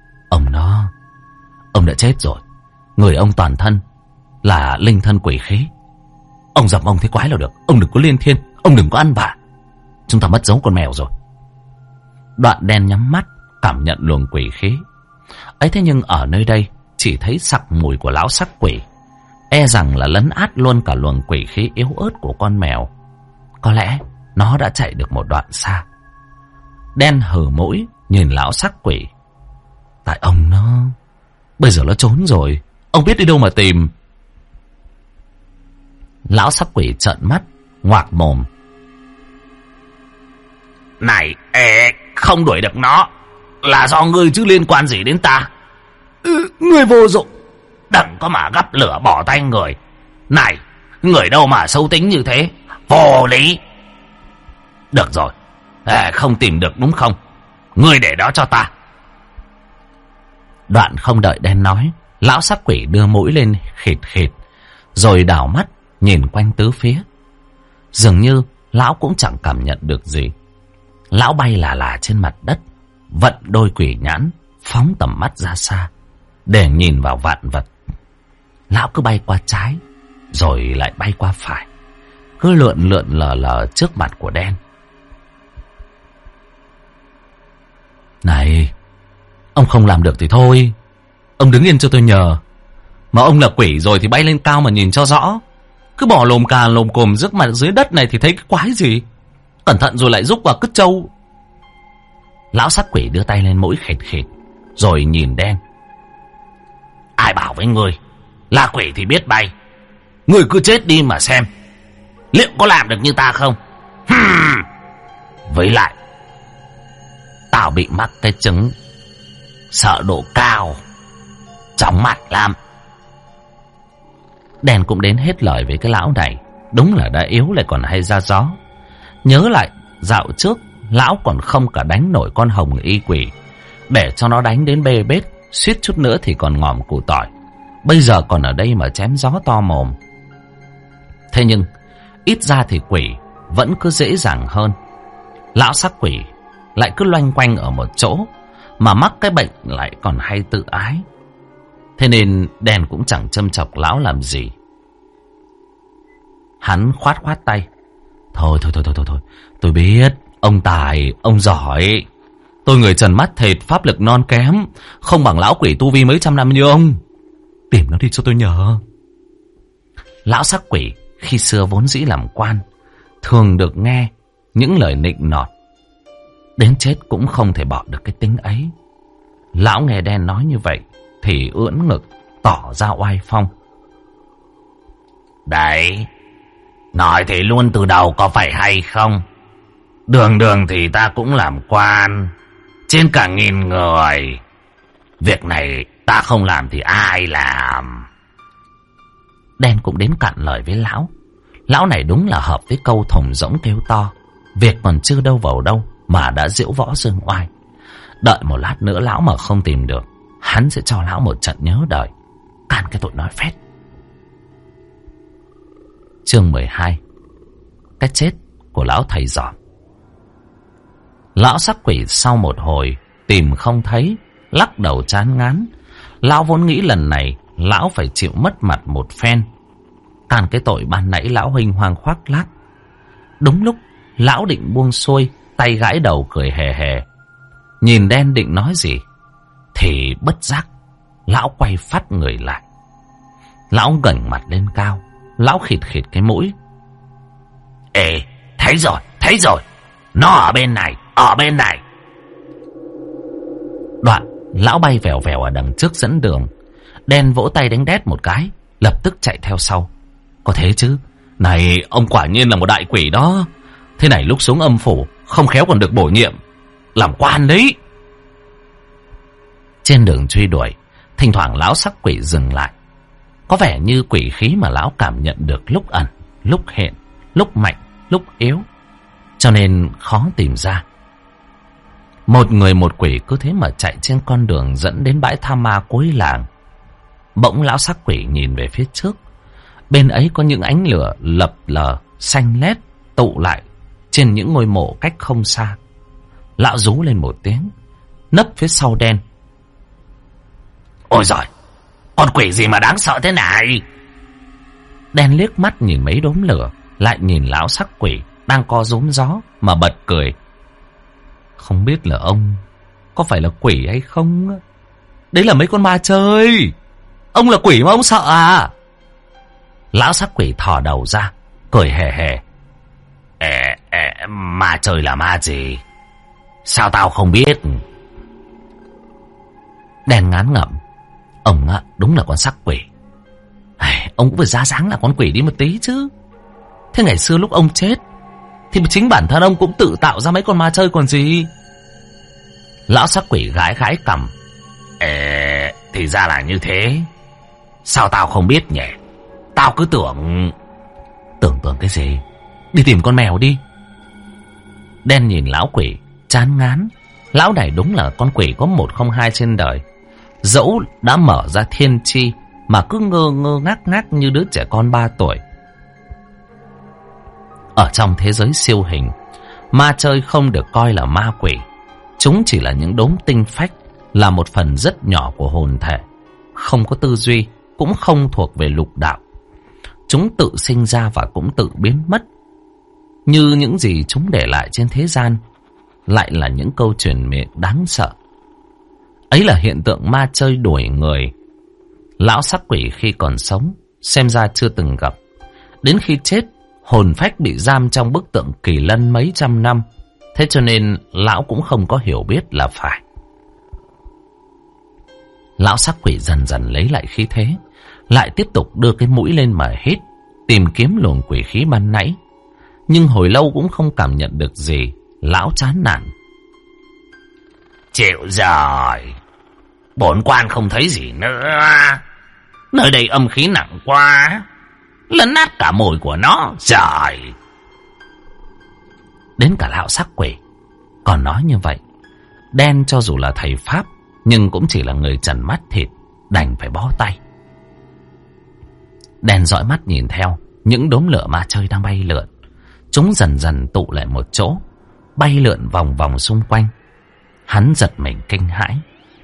Ông đã chết rồi. Người ông toàn thân là linh thân quỷ khí. Ông dập ông thế quái là được. Ông đừng có liên thiên, ông đừng có ăn vạ. Chúng ta mất dấu con mèo rồi. Đoạn đen nhắm mắt, cảm nhận luồng quỷ khí ấy. Thế nhưng ở nơi đây chỉ thấy sặc mùi của lão sắc quỷ, e rằng là lấn át luôn cả luồng quỷ khí yếu ớt của con mèo. Có lẽ nó đã chạy được một đoạn xa. Đen hừ mũi nhìn lão sắc quỷ. Tại ông nó bây giờ nó trốn rồi, ông biết đi đâu mà tìm. Lão sắc quỷ trợn mắt, ngoạc mồm. Này, không đuổi được nó là do ngươi chứ liên quan gì đến ta. Ngươi vô dụng, đừng có mà gắp lửa bỏ tay người. Này, người đâu mà xấu tính như thế, vô lý. Được rồi, không tìm được đúng không? Ngươi để đó cho ta. Đoạn không đợi đen nói, lão sắc quỷ đưa mũi lên khịt khịt, rồi đảo mắt nhìn quanh tứ phía. Dường như lão cũng chẳng cảm nhận được gì. Lão bay là trên mặt đất, vận đôi quỷ nhãn, phóng tầm mắt ra xa để nhìn vào vạn vật. Lão cứ bay qua trái, rồi lại bay qua phải, cứ lượn lờ trước mặt của đen. Này, ông không làm được thì thôi, ông đứng yên cho tôi nhờ. Mà ông là quỷ rồi thì bay lên cao mà nhìn cho rõ. Cứ bỏ lồm cà lồm cồm trước mặt dưới đất này thì thấy cái quái gì. Cẩn thận rồi lại rúc vào cứt trâu. Lão sắc quỷ đưa tay lên mũi khịt khịt, rồi nhìn đen. Ai bảo với ngươi là quỷ thì biết bay. Ngươi cứ chết đi mà xem, liệu có làm được như ta không? Với lại tao bị mắc cái chứng sợ độ cao, chóng mặt lắm. Đen cũng đến hết lời với cái lão này. Đúng là đã yếu lại còn hay ra gió. Nhớ lại dạo trước, lão còn không cả đánh nổi con hồng y quỷ, để cho nó đánh đến bê bết, suýt chút nữa thì còn ngòm củ tỏi. Bây giờ còn ở đây mà chém gió to mồm. Thế nhưng ít ra thì quỷ vẫn cứ dễ dàng hơn. Lão sắc quỷ lại cứ loanh quanh ở một chỗ, mà mắc cái bệnh lại còn hay tự ái. Thế nên đen cũng chẳng châm chọc lão làm gì. Hắn khoát tay, Thôi. Tôi biết. Ông tài, ông giỏi. Tôi người trần mắt thịt, pháp lực non kém, không bằng lão quỷ tu vi mấy trăm năm như ông. Tìm nó đi cho tôi nhờ. Lão sắc quỷ khi xưa vốn dĩ làm quan, thường được nghe những lời nịnh nọt, đến chết cũng không thể bỏ được cái tính ấy. Lão nghe đen nói như vậy thì ưỡn ngực tỏ ra oai phong. Đấy, nói thế luôn từ đầu có phải hay không? Đường thì ta cũng làm quan, trên cả 1000 người. Việc này ta không làm thì ai làm? Đen cũng đến cạn lời với lão. Lão này đúng là hợp với câu thùng rỗng kêu to. Việc còn chưa đâu vào đâu mà đã diễu võ dương oai. Đợi một lát nữa lão mà không tìm được, hắn sẽ cho lão một trận nhớ đời. Can cái tội nói phét. Chương 12. Cái chết của lão thầy giỏi. Lão sắc quỷ sau một hồi tìm không thấy, lắc đầu chán ngán. Lão vốn nghĩ lần này lão phải chịu mất mặt một phen. Can cái tội ban nãy lão huênh hoang khoác lác. Đúng lúc lão định buông xuôi, tay gãi đầu cười hề hề, nhìn đen định nói gì thì bất giác lão quay phát người lại. Lão ngẩng mặt lên cao, lão khịt cái mũi. Ê, thấy rồi, nó ở bên này. Đoạn lão bay vèo vèo ở đằng trước dẫn đường. Đen vỗ tay đánh đét một cái, lập tức chạy theo sau. Có thế chứ, này ông quả nhiên là một đại quỷ đó. Thế này lúc xuống âm phủ không khéo còn được bổ nhiệm làm quan đấy. Trên đường truy đuổi, thỉnh thoảng lão sắc quỷ dừng lại. Có vẻ như quỷ khí mà lão cảm nhận được lúc ẩn, lúc hiện, lúc mạnh, lúc yếu, cho nên khó tìm ra. Một người một quỷ cứ thế mà chạy trên con đường dẫn đến bãi tha ma cuối làng. Bỗng lão sắc quỷ nhìn về phía trước. Bên ấy có những ánh lửa lập lờ xanh lét tụ lại trên những ngôi mộ cách không xa. Lão rú lên một tiếng, nấp phía sau đen. Ôi giời, con quỷ gì mà đáng sợ thế này? Đen liếc mắt nhìn mấy đốm lửa, lại nhìn lão sắc quỷ đang co rúm gió mà bật cười. Không biết là ông có phải là quỷ hay không? Đấy là mấy con ma chơi. Ông là quỷ mà ông sợ à? Lão sắc quỷ thò đầu ra, cười hề hề. Ma chơi là ma gì? Sao tao không biết? Đen ngán ngẩm. Ông đúng là con sắc quỷ. Ông cũng phải ra dáng là con quỷ đi một tí chứ. Thế ngày xưa lúc ông chết thì chính bản thân ông cũng tự tạo ra mấy con ma chơi còn gì. Lão sắc quỷ gãi cằm. Thì ra là như thế. Sao tao không biết nhỉ? Tao cứ tưởng cái gì? Đi tìm con mèo đi. Đen nhìn lão quỷ chán ngán. Lão này đúng là con quỷ có 102 trên đời. Dẫu đã mở ra thiên chi mà cứ ngơ ngác như đứa trẻ con 3 tuổi. Ở trong thế giới siêu hình, ma chơi không được coi là ma quỷ. Chúng chỉ là những đốm tinh phách, là một phần rất nhỏ của hồn thể, không có tư duy, cũng không thuộc về lục đạo. Chúng tự sinh ra và cũng tự biến mất. Như những gì chúng để lại trên thế gian lại là những câu truyền miệng đáng sợ. Ấy là hiện tượng ma chơi đuổi người. Lão sắc quỷ khi còn sống xem ra chưa từng gặp. Đến khi chết, hồn phách bị giam trong bức tượng kỳ lân mấy trăm năm. Thế cho nên lão cũng không có hiểu biết là phải. Lão sắc quỷ dần dần lấy lại khí thế, lại tiếp tục đưa cái mũi lên mà hít, tìm kiếm luồng quỷ khí ban nãy. Nhưng hồi lâu cũng không cảm nhận được gì. Lão chán nản. Chịu rồi, bổn quan không thấy gì nữa. Nơi đây âm khí nặng quá, lấn nát cả mồi của nó. Trời! Đến cả lão sắc quỷ còn nói như vậy. Đen cho dù là thầy pháp nhưng cũng chỉ là người trần mắt thịt, đành phải bó tay. Đen dõi mắt nhìn theo những đốm lửa ma chơi đang bay lượn. Chúng dần dần tụ lại một chỗ, bay lượn vòng vòng xung quanh. Hắn giật mình kinh hãi.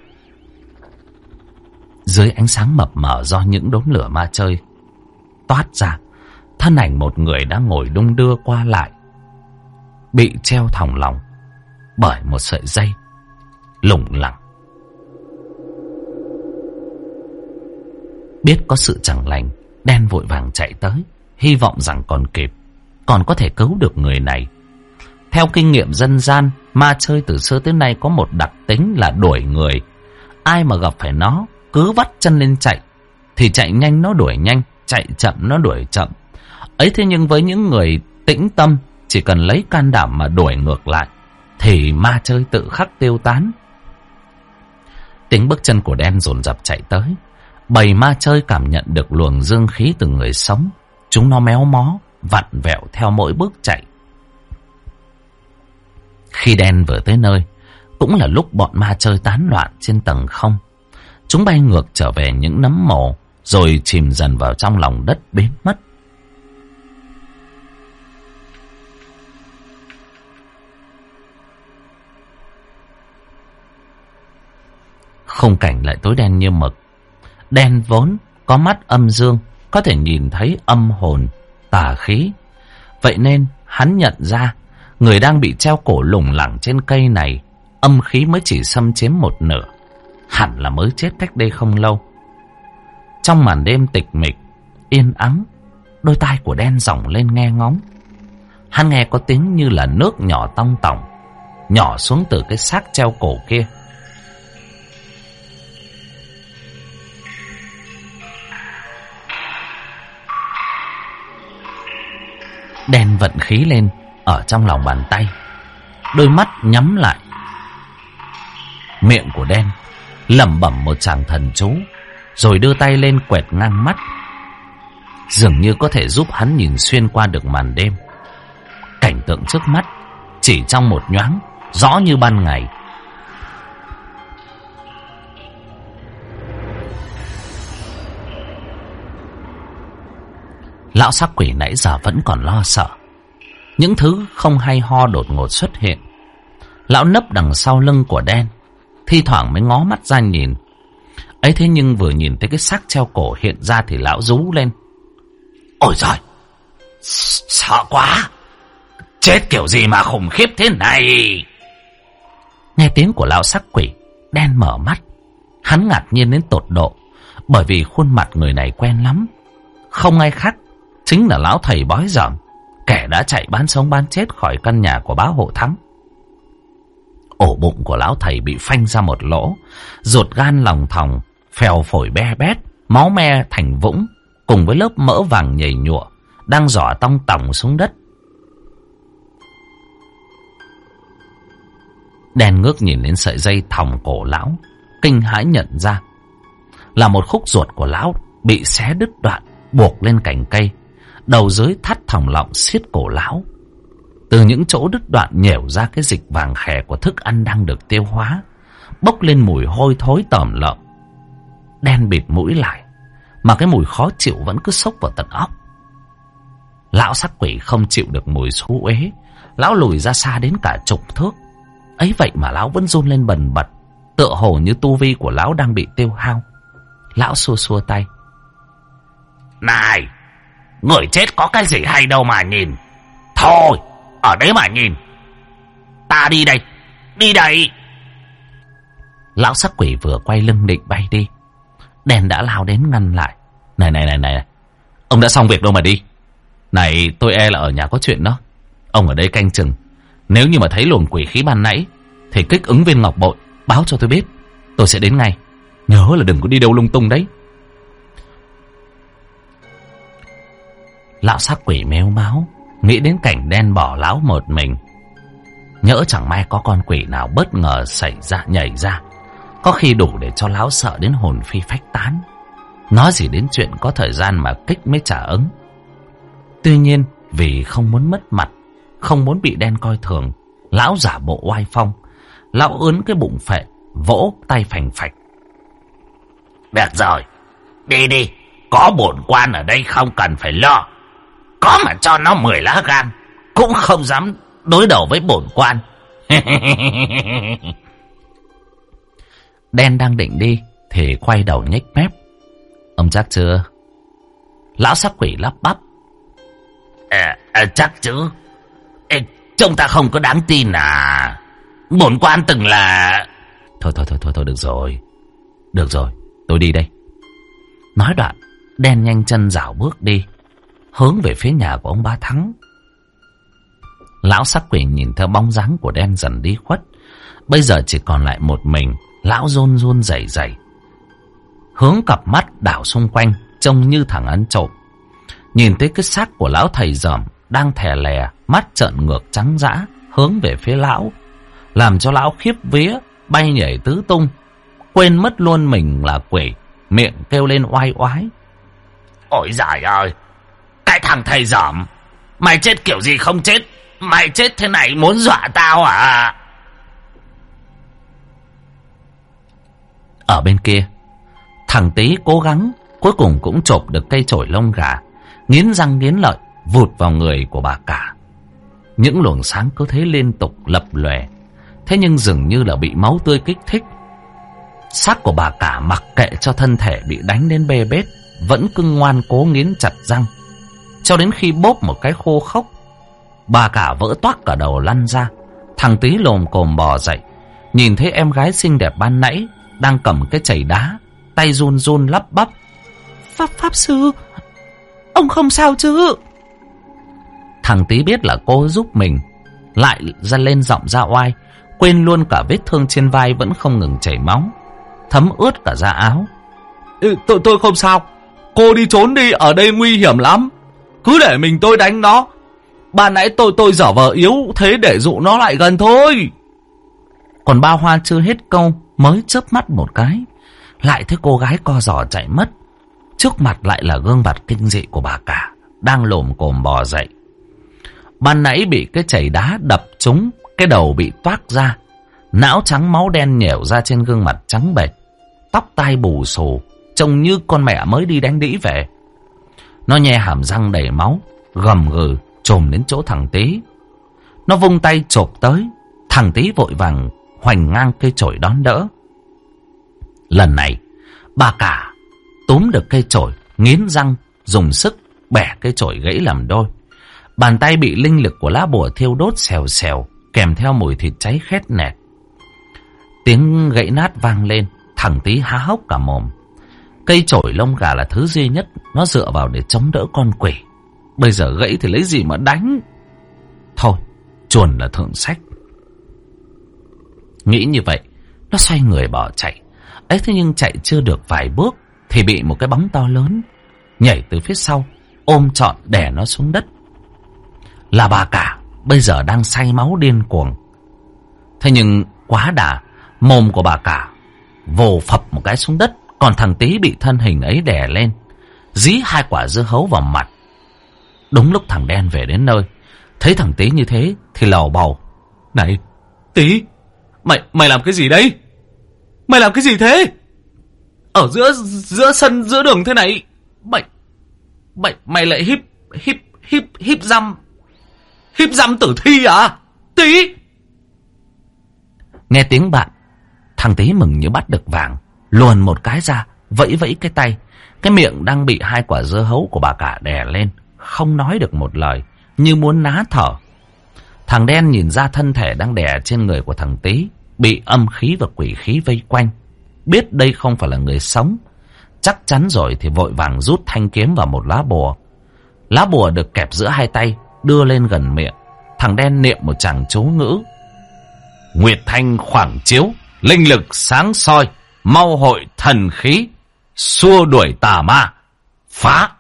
Dưới ánh sáng mập mờ do những đốm lửa ma chơi toát ra, thân ảnh một người đang ngồi đung đưa qua lại bị treo thòng lọng bởi một sợi dây lủng lẳng. Biết có sự chẳng lành, đen vội vàng chạy tới, hy vọng rằng còn kịp, còn có thể cứu được người này. Theo kinh nghiệm dân gian, ma chơi từ xưa tới nay có một đặc tính là đuổi người. Ai mà gặp phải nó, cứ vắt chân lên chạy, thì chạy nhanh nó đuổi nhanh, chạy chậm nó đuổi chậm. Ấy thế nhưng với những người tĩnh tâm, chỉ cần lấy can đảm mà đuổi ngược lại, thì ma chơi tự khắc tiêu tán. Tiếng bước chân của đen dồn dập chạy tới. Bầy ma chơi cảm nhận được luồng dương khí từ người sống. Chúng nó méo mó, vặn vẹo theo mỗi bước chạy. Khi đen vừa tới nơi, cũng là lúc bọn ma chơi tán loạn trên tầng không. Chúng bay ngược trở về những nấm mồ, rồi chìm dần vào trong lòng đất biến mất. Khung cảnh lại tối đen như mực. Đen vốn có mắt âm dương, có thể nhìn thấy âm hồn, tà khí. Vậy nên hắn nhận ra người đang bị treo cổ lủng lẳng trên cây này, âm khí mới chỉ xâm chiếm một nửa, hẳn là mới chết cách đây không lâu. Trong màn đêm tịch mịch, yên ắng, đôi tai của đen dòng lên nghe ngóng. Hắn nghe có tiếng như là nước nhỏ tong tỏng, nhỏ xuống từ cái xác treo cổ kia. Đen vận khí lên ở trong lòng bàn tay, đôi mắt nhắm lại. Miệng của đen lẩm bẩm một tràng thần chú, rồi đưa tay lên quẹt ngang mắt, dường như có thể giúp hắn nhìn xuyên qua được màn đêm. Cảnh tượng trước mắt chỉ trong một nhoáng rõ như ban ngày. Lão sắc quỷ nãy giờ vẫn còn lo sợ. Những thứ không hay ho đột ngột xuất hiện. Lão nấp đằng sau lưng của đen, thi thoảng mới ngó mắt ra nhìn. Ấy thế nhưng vừa nhìn thấy cái xác treo cổ hiện ra thì lão rú lên. Ôi giời, sợ quá, chết kiểu gì mà khủng khiếp thế này. Nghe tiếng của lão sắc quỷ, đen mở mắt. Hắn ngạc nhiên đến tột độ, bởi vì khuôn mặt người này quen lắm. Không ai khác chính là lão thầy bói dởm, kẻ đã chạy bán sống bán chết khỏi căn nhà của bá Hộ Thắng. Ổ bụng của lão thầy bị phanh ra một lỗ, ruột gan lòng thòng, phèo phổi be bét, máu me thành vũng, cùng với lớp mỡ vàng nhầy nhụa đang rỏ tong tòng xuống đất. Đen ngước nhìn đến sợi dây thòng cổ lão, kinh hãi nhận ra là một khúc ruột của lão bị xé đứt đoạn, buộc lên cành cây. Đầu dưới thắt thòng lọng siết cổ lão. Từ những chỗ đứt đoạn nhểu ra cái dịch vàng khè của thức ăn đang được tiêu hóa, bốc lên mùi hôi thối tởm lợm. Đen bịt mũi lại, mà cái mùi khó chịu vẫn cứ xốc vào tận óc. Lão sắc quỷ không chịu được mùi xú uế, lão lùi ra xa đến cả chục thước. Ấy vậy mà lão vẫn run lên bần bật, tựa hồ như tu vi của lão đang bị tiêu hao. Lão xua xua tay. Này, người chết có cái gì hay đâu mà nhìn. Thôi, ở đấy mà nhìn. Ta đi đây, đi đây. Lão sắc quỷ vừa quay lưng định bay đi, đen đã lao đến ngăn lại. Này, ông đã xong việc đâu mà đi. Này, tôi e là ở nhà có chuyện đó. Ông ở đây canh chừng, nếu như mà thấy luồng quỷ khí ban nãy thì kích ứng viên ngọc bội, báo cho tôi biết, tôi sẽ đến ngay. Nhớ là đừng có đi đâu lung tung đấy. Lão sắc quỷ mếu máo, nghĩ đến cảnh đen bỏ lão một mình. Nhỡ chẳng may có con quỷ nào bất ngờ nhảy ra, có khi đủ để cho lão sợ đến hồn phi phách tán. Nói gì đến chuyện có thời gian mà kích mới trả ứng. Tuy nhiên vì không muốn mất mặt, không muốn bị đen coi thường, lão giả bộ oai phong. Lão ướn cái bụng phệ, vỗ tay phành phạch. Được rồi, đi đi, có bổn quan ở đây không cần phải lo. Có mà cho nó 10 lá gan cũng không dám đối đầu với bổn quan. Đen đang định đi thì quay đầu nhếch mép. Ông chắc chưa? Lão sắc quỷ lắp bắp. Chắc chứ. Trông ta không có đáng tin à? Bổn quan từng là... Thôi, được rồi. Được rồi, tôi đi đây. Nói đoạn, đen nhanh chân rảo bước đi, hướng về phía nhà của ông Ba Thắng. Lão sắc quỷ nhìn theo bóng dáng của đen dần đi khuất. Bây giờ chỉ còn lại một mình. Lão run run rẩy rẩy, hướng cặp mắt đảo xung quanh, trông như thằng ăn trộm. Nhìn thấy cái xác của lão thầy dởm đang thè lè, mắt trợn ngược trắng dã, hướng về phía lão, làm cho lão khiếp vía, bay nhảy tứ tung, quên mất luôn mình là quỷ, miệng kêu lên oai oái. Ôi giời ơi, cái thằng thầy dởm, mày chết kiểu gì không chết? Mày chết thế này muốn dọa tao à? Ở bên kia, thằng Tý cố gắng, cuối cùng cũng chộp được cây chổi lông gà, nghiến răng nghiến lợi, vụt vào người của bà cả. Những luồng sáng cứ thế liên tục lập lòe, thế nhưng dường như là bị máu tươi kích thích. Xác của bà cả mặc kệ cho thân thể bị đánh đến bê bết, vẫn cứ ngoan cố nghiến chặt răng, cho đến khi bóp một cái khô khốc, bà cả vỡ toác cả đầu lăn ra. Thằng Tý lồm cồm bò dậy, nhìn thấy em gái xinh đẹp ban nãy đang cầm cái chày đá, tay run run lắp bắp. Pháp sư, ông không sao chứ? Thằng Tý biết là cô giúp mình, lại ra lên giọng ra oai, quên luôn cả vết thương trên vai vẫn không ngừng chảy máu, thấm ướt cả da áo. Tôi không sao, cô đi trốn đi, ở đây nguy hiểm lắm. Cứ để mình tôi đánh nó. Ban nãy tôi giả vờ yếu thế để dụ nó lại gần thôi. Còn Ba Hoa chưa hết câu, mới chớp mắt một cái, lại thấy cô gái co giò chạy mất. Trước mặt lại là gương mặt kinh dị của bà cả, đang lồm cồm bò dậy. Ban nãy bị cái chày đá đập trúng, cái đầu bị toác ra, não trắng máu đen nhẻo ra trên gương mặt trắng bệch, tóc tai bù xù, trông như con mẹ mới đi đánh đĩ về. Nó nhe hàm răng đầy máu, gầm gừ chồm đến chỗ thằng Tý. Nó vung tay chộp tới, thằng Tý vội vàng hoành ngang cây chổi đón đỡ. Lần này bà cả túm được cây chổi, nghiến răng dùng sức bẻ cây chổi gãy làm đôi. Bàn tay bị linh lực của lá bùa thiêu đốt xèo xèo, kèm theo mùi thịt cháy khét nẹt. Tiếng gãy nát vang lên, thằng Tý há hốc cả mồm. Cây chổi lông gà là thứ duy nhất nó dựa vào để chống đỡ con quỷ. Bây giờ gãy thì lấy gì mà đánh? Thôi, chuồn là thượng sách. Nghĩ như vậy, nó xoay người bỏ chạy. Ấy thế nhưng chạy chưa được vài bước thì bị một cái bóng to lớn nhảy từ phía sau, ôm trọn đè nó xuống đất. Là bà cả, bây giờ đang say máu điên cuồng. Thế nhưng quá đà, mồm của bà cả vồ phập một cái xuống đất, còn thằng Tý bị thân hình ấy đè lên, dí 2 quả dưa hấu vào mặt. Đúng lúc thằng đen về đến nơi, thấy thằng Tý như thế thì lầu bầu. Này Tý, mày làm cái gì đấy? Mày làm cái gì thế? Ở giữa sân, giữa đường thế này, mày lại híp dăm tử thi à? Tý! Nghe tiếng bạn, thằng Tý mừng như bắt được vàng, luồn một cái ra, vẫy vẫy cái tay. Cái miệng đang bị 2 quả dưa hấu của bà cả đè lên, không nói được một lời, như muốn ná thở. Thằng đen nhìn ra thân thể đang đè trên người của thằng Tý bị âm khí và quỷ khí vây quanh, biết đây không phải là người sống, chắc chắn rồi thì vội vàng rút thanh kiếm vào một lá bùa. Lá bùa được kẹp giữa 2 tay, đưa lên gần miệng. Thằng đen niệm một tràng chú ngữ: Nguyệt thanh khoảng chiếu, linh lực sáng soi, mau hội thần khí, xua đuổi tà ma, phá.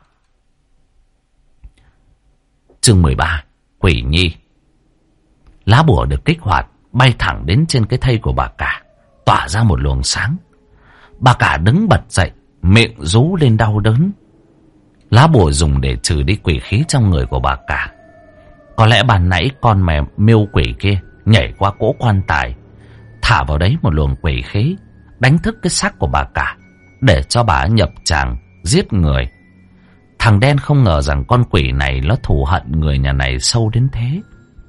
Chương 13: Quỷ nhi. Lá bùa được kích hoạt, bay thẳng đến trên cái thây của bà cả, tỏa ra một luồng sáng. Bà cả đứng bật dậy, miệng rú lên đau đớn. Lá bùa dùng để trừ đi quỷ khí trong người của bà cả. Có lẽ ban nãy con mẹ miêu quỷ kia nhảy qua cỗ quan tài, thả vào đấy một luồng quỷ khí, đánh thức cái xác của bà cả, để cho bà nhập tràng giết người. Thằng đen không ngờ rằng con quỷ này nó thù hận người nhà này sâu đến thế.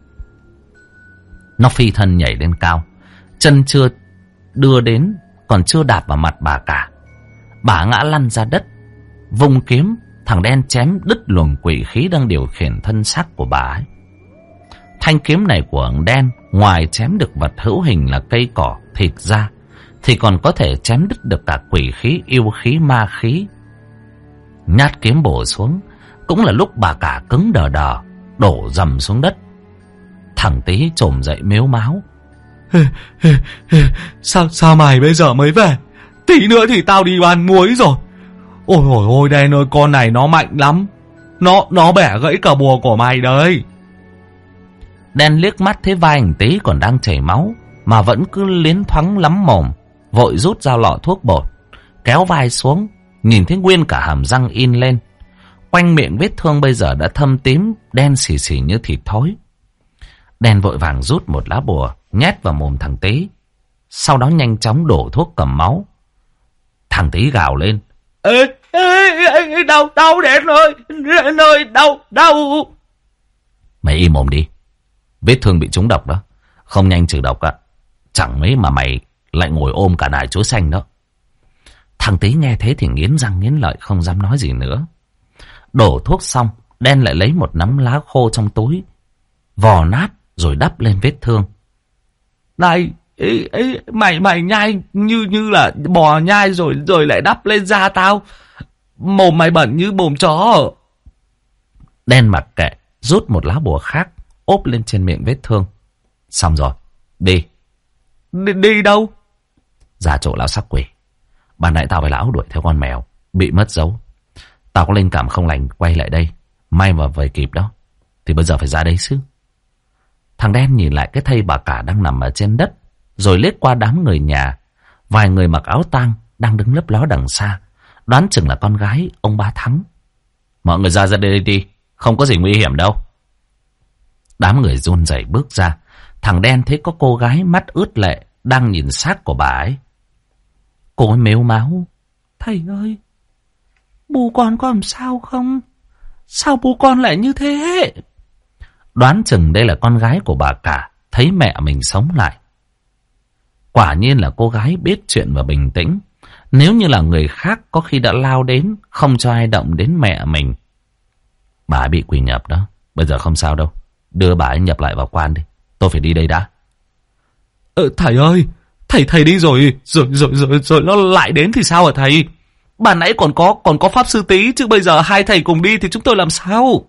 Nó phi thân nhảy lên cao, chân chưa đưa đến, còn chưa đạp vào mặt bà cả, bà ngã lăn ra đất. Vung kiếm, thằng đen chém đứt luồng quỷ khí đang điều khiển thân xác của bà ấy. Thanh kiếm này của ông đen, ngoài chém được vật hữu hình là cây cỏ, thịt ra, thì còn có thể chém đứt được cả quỷ khí, yêu khí, ma khí. Nhát kiếm bổ xuống, cũng là lúc bà cả cứng đờ đờ, đổ dầm xuống đất. Thằng Tý trồm dậy mếu máo. Sao mày bây giờ mới về? Tí nữa thì tao đi bán muối rồi. Ôi đen ơi, con này nó mạnh lắm. Nó bẻ gãy cả bùa của mày đấy. Đen liếc mắt thấy vai anh Tý còn đang chảy máu, mà vẫn cứ liến thoáng lắm mồm, vội rút ra lọ thuốc bột, kéo vai xuống, nhìn thấy nguyên cả hàm răng in lên. Quanh miệng vết thương bây giờ đã thâm tím, đen xì xì như thịt thối. Đen vội vàng rút một lá bùa, nhét vào mồm thằng Tý, sau đó nhanh chóng đổ thuốc cầm máu. Thằng Tý gào lên. Ê, đau đen ơi, đau. Mày im mồm đi, vết thương bị trúng độc đó, không nhanh trừ độc á, chẳng mấy mà mày lại ngồi ôm cả nải chuối xanh đó. Thằng Tý nghe thế thì nghiến răng nghiến lợi, không dám nói gì nữa. Đổ thuốc xong, đen lại lấy một nắm lá khô trong túi, vò nát rồi đắp lên vết thương. Này, mày nhai như là bò nhai rồi lại đắp lên da tao. Mồm mày bẩn như mồm chó. Đen mặc kệ, rút một lá bùa khác, ốp lên trên miệng vết thương. Xong rồi, đi. Đi đâu? Ra chỗ lão sắc quỷ. Ban nãy tao với lão đuổi theo con mèo, bị mất dấu. Tao có linh cảm không lành quay lại đây. May mà về kịp đó, thì bây giờ phải ra đây chứ. Thằng đen nhìn lại cái thây bà cả đang nằm ở trên đất, rồi liếc qua đám người nhà. Vài người mặc áo tang đang đứng lấp ló đằng xa, đoán chừng là con gái ông Ba Thắng. Mọi người ra đây đi, không có gì nguy hiểm đâu. Đám người run rẩy bước ra. Thằng đen thấy có cô gái mắt ướt lệ đang nhìn xác của bà ấy. Cô ấy mếu máo. Thầy ơi, bố con có làm sao không? Sao bố con lại như thế? Đoán chừng đây là con gái của bà cả, thấy mẹ mình sống lại. Quả nhiên là cô gái biết chuyện và bình tĩnh. Nếu như là người khác có khi đã lao đến, không cho ai động đến mẹ mình. Bà ấy bị quỷ nhập đó, bây giờ không sao đâu. Đưa bà ấy nhập lại vào quan đi, tôi phải đi đây đã. Thầy ơi, thầy đi rồi nó lại đến thì sao hả thầy? Bà nãy còn có pháp sư Tý, chứ bây giờ hai thầy cùng đi thì chúng tôi làm sao?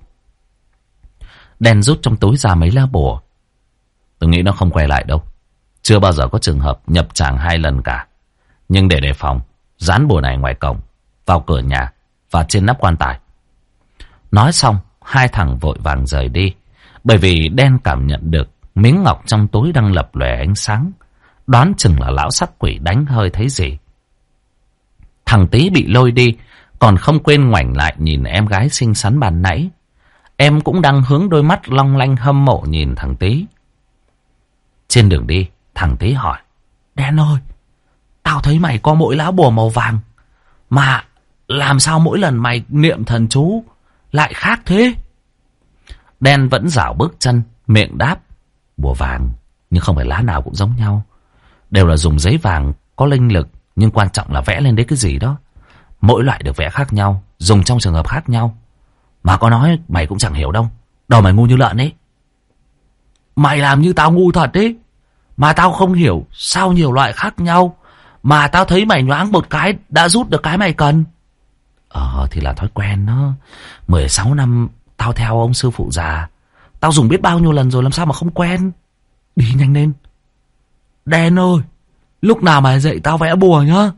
Đen rút trong túi ra mấy lá bùa. Tôi nghĩ nó không quay lại đâu. Chưa bao giờ có trường hợp nhập tràng 2 lần cả. Nhưng để đề phòng, dán bùa này ngoài cổng, vào cửa nhà và trên nắp quan tài. Nói xong, hai thằng vội vàng rời đi. Bởi vì đen cảm nhận được miếng ngọc trong túi đang lập lòe ánh sáng. Đoán chừng là lão sắc quỷ đánh hơi thấy gì. Thằng Tý bị lôi đi, còn không quên ngoảnh lại nhìn em gái xinh xắn ban nãy. Em cũng đang hướng đôi mắt long lanh hâm mộ nhìn thằng Tý. Trên đường đi, thằng Tý hỏi. Đen ơi, tao thấy mày có mỗi lá bùa màu vàng, mà làm sao mỗi lần mày niệm thần chú lại khác thế? Đen vẫn dạo bước chân, miệng đáp. Bùa vàng, nhưng không phải lá nào cũng giống nhau. Đều là dùng giấy vàng, có linh lực, nhưng quan trọng là vẽ lên đấy cái gì đó. Mỗi loại được vẽ khác nhau, dùng trong trường hợp khác nhau. Mà có nói mày cũng chẳng hiểu đâu. Đầu mày ngu như lợn ấy. Mày làm như tao ngu thật ấy. Mà tao không hiểu sao nhiều loại khác nhau, mà tao thấy mày nhoáng một cái đã rút được cái mày cần. Thì là thói quen đó. 16 năm tao theo ông sư phụ già, tao dùng biết bao nhiêu lần rồi, làm sao mà không quen. Đi nhanh lên. Đen ơi, lúc nào mày dạy tao vẽ bùa nhá.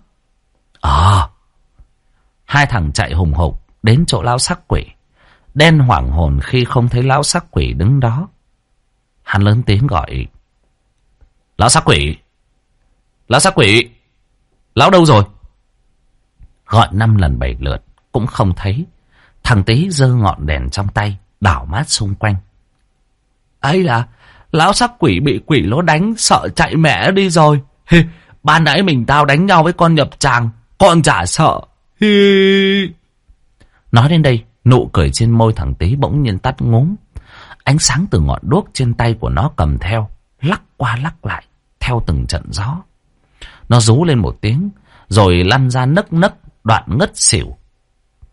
Hai thằng chạy hùng hục đến chỗ lão sắc quỷ. Đen hoảng hồn khi không thấy lão sắc quỷ đứng đó. Hắn lớn tiếng gọi. Lão sắc quỷ! Lão sắc quỷ! Lão đâu rồi? Gọi 5 lần 7 lượt cũng không thấy. Thằng Tý giơ ngọn đèn trong tay, đảo mắt xung quanh. Ấy là lão sắc quỷ bị quỷ lỗ đánh, sợ chạy mẹ đi rồi. Ban nãy mình tao đánh nhau với con nhập tràng, con chả sợ. Nói đến đây, nụ cười trên môi thằng Tý bỗng nhiên tắt ngúm. Ánh sáng từ ngọn đuốc trên tay của nó cầm theo, lắc qua lắc lại theo từng trận gió. Nó rú lên một tiếng, rồi lăn ra nấc nấc, đoạn ngất xỉu.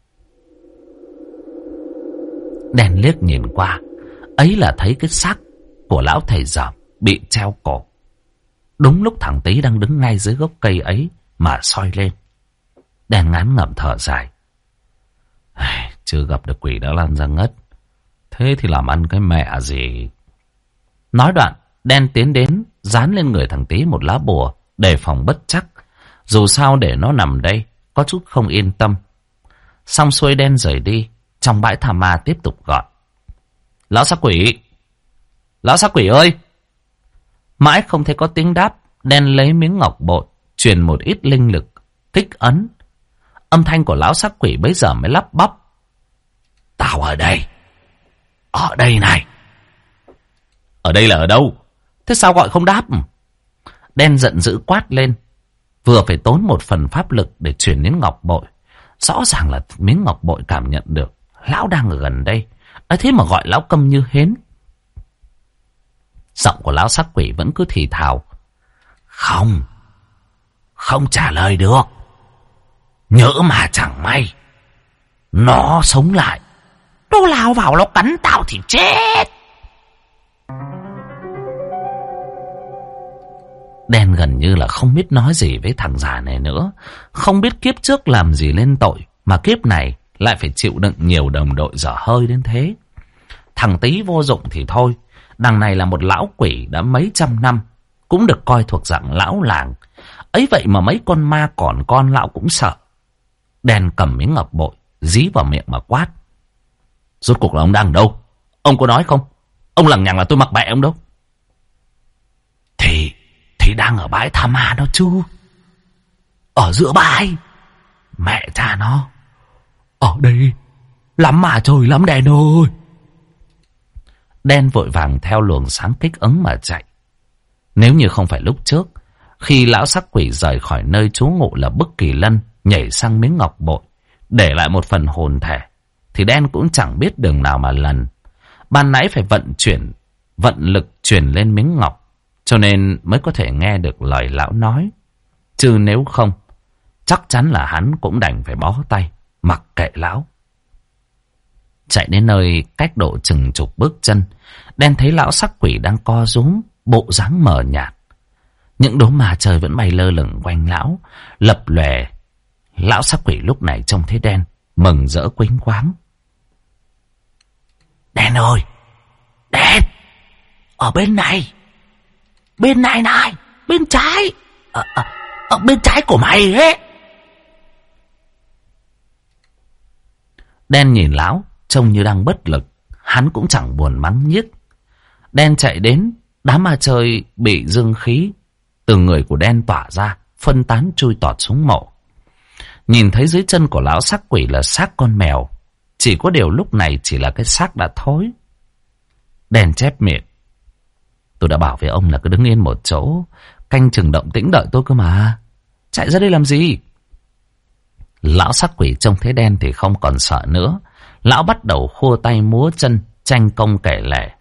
Đèn liếc nhìn qua, ấy là thấy cái xác của lão thầy dởm bị treo cổ. Đúng lúc thằng Tý đang đứng ngay dưới gốc cây ấy mà soi lên. Đen ngán ngẩm thở dài. Chưa gặp được quỷ đã lăn ra ngất. Thế thì làm ăn cái mẹ gì. Nói đoạn, Đen tiến đến dán lên người thằng Tý một lá bùa đề phòng bất chắc. Dù sao để nó nằm đây có chút không yên tâm. Xong xuôi Đen rời đi. Trong bãi tha ma tiếp tục gọi. Lão xác quỷ! Lão xác quỷ ơi! Mãi không thấy có tiếng đáp. Đen lấy miếng ngọc bội truyền một ít linh lực kích ấn. Âm thanh của lão xác quỷ bấy giờ mới lắp bắp. Tao ở đây. Ở đây này. Ở đây là ở đâu? Thế sao gọi không đáp? Đen giận dữ quát lên. Vừa phải tốn một phần pháp lực để chuyển đến ngọc bội. Rõ ràng là miếng ngọc bội cảm nhận được lão đang ở gần đây. Ấy thế mà gọi lão câm như hến. Giọng của lão xác quỷ vẫn cứ thì thào. Không trả lời được. Nhỡ mà chẳng may nó sống lại, nó lao vào nó cắn tao thì chết. Đen gần như là không biết nói gì với thằng già này nữa. Không biết kiếp trước làm gì lên tội mà kiếp này lại phải chịu đựng nhiều đồng đội dở hơi đến thế. Thằng Tý vô dụng thì thôi, đằng này là một lão quỷ đã mấy trăm năm, cũng được coi thuộc dạng lão làng. Ấy vậy mà mấy con ma còn con lão cũng sợ. Đen cầm miếng ngọc bội dí vào miệng mà quát. Rốt cuộc là ông đang ở đâu? Ông có nói không? Ông lằng nhằng là tôi mặc bẹ ông đâu. Thì đang ở bãi tha ma đó chứ. Ở giữa bãi. Mẹ cha nó. Ở đây lắm mà trời lắm Đen ơi. Đen vội vàng theo luồng sáng kích ứng mà chạy. Nếu như không phải lúc trước, khi lão sắc quỷ rời khỏi nơi trú ngụ là Bức Kỳ Lân, nhảy sang miếng ngọc bội, để lại một phần hồn thể, thì Đen cũng chẳng biết đường nào mà lần. Ban nãy phải vận lực chuyển lên miếng ngọc, cho nên mới có thể nghe được lời lão nói. Chứ nếu không, chắc chắn là hắn cũng đành phải bó tay, mặc kệ lão. Chạy đến nơi cách độ chừng chục bước chân, Đen thấy lão sắc quỷ đang co rúm, bộ dáng mờ nhạt. Những đốm ma trời vẫn bay lơ lửng quanh lão, lập lòe. Lão sắc quỷ lúc này trông thấy Đen, mừng rỡ quýnh quáng. Đen ơi! Đen! Ở bên này! Bên này này! Bên trái! Ở bên trái của mày ấy! Đen nhìn lão, trông như đang bất lực. Hắn cũng chẳng buồn mắng nhiếc. Đen chạy đến, đám ma chơi bị dương khí từ người của Đen tỏa ra, phân tán chui tọt xuống mộ. Nhìn thấy dưới chân của lão xác quỷ là xác con mèo. Chỉ có điều lúc này chỉ là cái xác đã thối. Đen chép miệng. Tôi đã bảo với ông là cứ đứng yên một chỗ, canh chừng động tĩnh đợi tôi cơ mà. Chạy ra đây làm gì? Lão xác quỷ trông thấy Đen thì không còn sợ nữa. Lão bắt đầu khua tay múa chân, tranh công kể lể.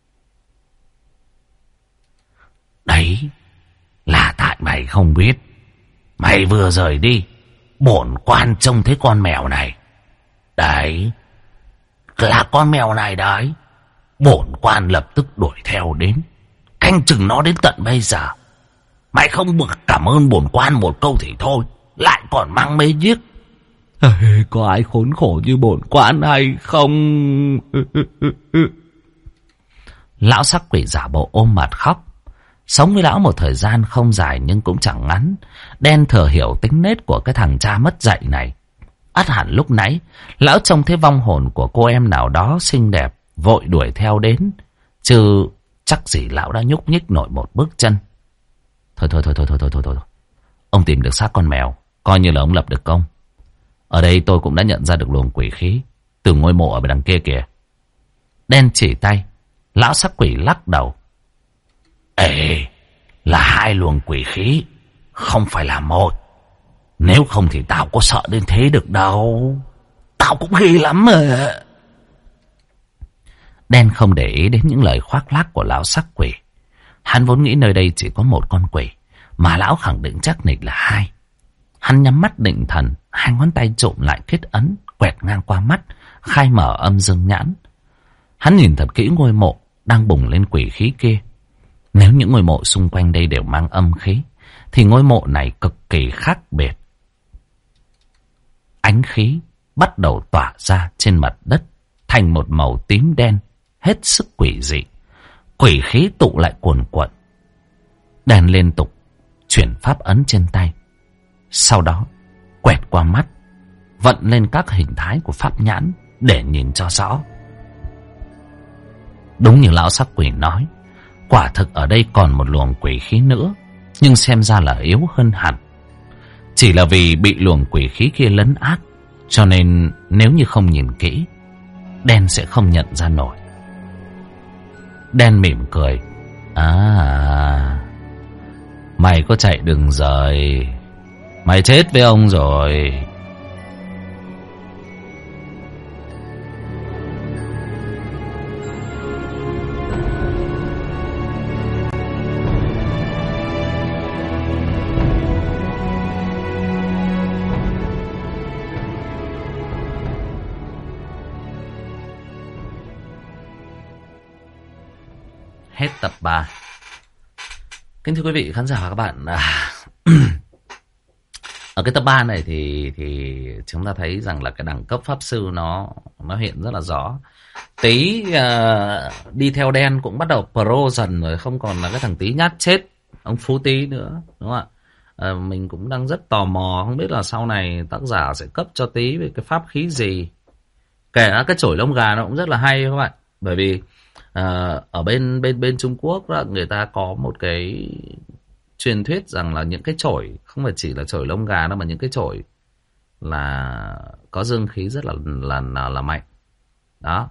Đấy là tại mày không biết. Mày vừa rời đi, bổn quan trông thấy con mèo này. Đấy là con mèo này đấy. Bổn quan lập tức đuổi theo đến, canh chừng nó đến tận bây giờ. Mày không được cảm ơn bổn quan một câu thì thôi, lại còn mang mê giết. Có ai khốn khổ như bổn quan hay không? Lão sắc quỷ giả bộ ôm mặt khóc. Sống với lão một thời gian không dài nhưng cũng chẳng ngắn. Đen thừa hiểu tính nết của cái thằng cha mất dạy này. Ắt hẳn lúc nãy lão trông thấy vong hồn của cô em nào đó xinh đẹp, vội đuổi theo đến. Chứ chắc gì lão đã nhúc nhích nổi một bước chân. Thôi. Ông tìm được xác con mèo, coi như là ông lập được công. Ở đây tôi cũng đã nhận ra được luồng quỷ khí từ ngôi mộ ở bên đằng kia kìa. Đen chỉ tay. Lão sắc quỷ lắc đầu. Ê, là hai luồng quỷ khí, không phải là một. Nếu không thì tao có sợ đến thế được đâu. Tao cũng ghê lắm mà. Đen không để ý đến những lời khoác lác của lão sắc quỷ. Hắn vốn nghĩ nơi đây chỉ có một con quỷ, mà lão khẳng định chắc nịch là hai. Hắn nhắm mắt định thần, hai ngón tay trộm lại kết ấn, quẹt ngang qua mắt, khai mở âm dương nhãn. Hắn nhìn thật kỹ ngôi mộ, đang bùng lên quỷ khí kia. Nếu những ngôi mộ xung quanh đây đều mang âm khí, thì ngôi mộ này cực kỳ khác biệt. Ánh khí bắt đầu tỏa ra trên mặt đất thành một màu tím đen, hết sức quỷ dị. Quỷ khí tụ lại cuồn cuộn. Đen liên tục chuyển pháp ấn trên tay, sau đó quẹt qua mắt, vận lên các hình thái của pháp nhãn để nhìn cho rõ. Đúng như lão sắc quỷ nói, quả thực ở đây còn một luồng quỷ khí nữa, nhưng xem ra là yếu hơn hẳn. Chỉ là vì bị luồng quỷ khí kia lấn át, cho nên nếu như không nhìn kỹ, Đen sẽ không nhận ra nổi. Đen mỉm cười. Mày có chạy đừng rời, mày chết với ông rồi. Hết tập 3. Kính thưa quý vị khán giả và các bạn, ở cái tập 3 này thì chúng ta thấy rằng là cái đẳng cấp pháp sư nó hiện rất là rõ. Tí đi theo Đen cũng bắt đầu pro dần rồi, không còn là cái thằng Tí nhát chết ông Phú Tí nữa, đúng không ạ? Mình cũng đang rất tò mò, không biết là sau này tác giả sẽ cấp cho Tí về cái pháp khí gì. Kể cả cái chổi lông gà nó cũng rất là hay các bạn, bởi vì ở bên Trung Quốc đó, người ta có một cái truyền thuyết rằng là những cái chổi không phải chỉ là chổi lông gà đâu, mà những cái chổi là có dương khí rất là mạnh. Đó.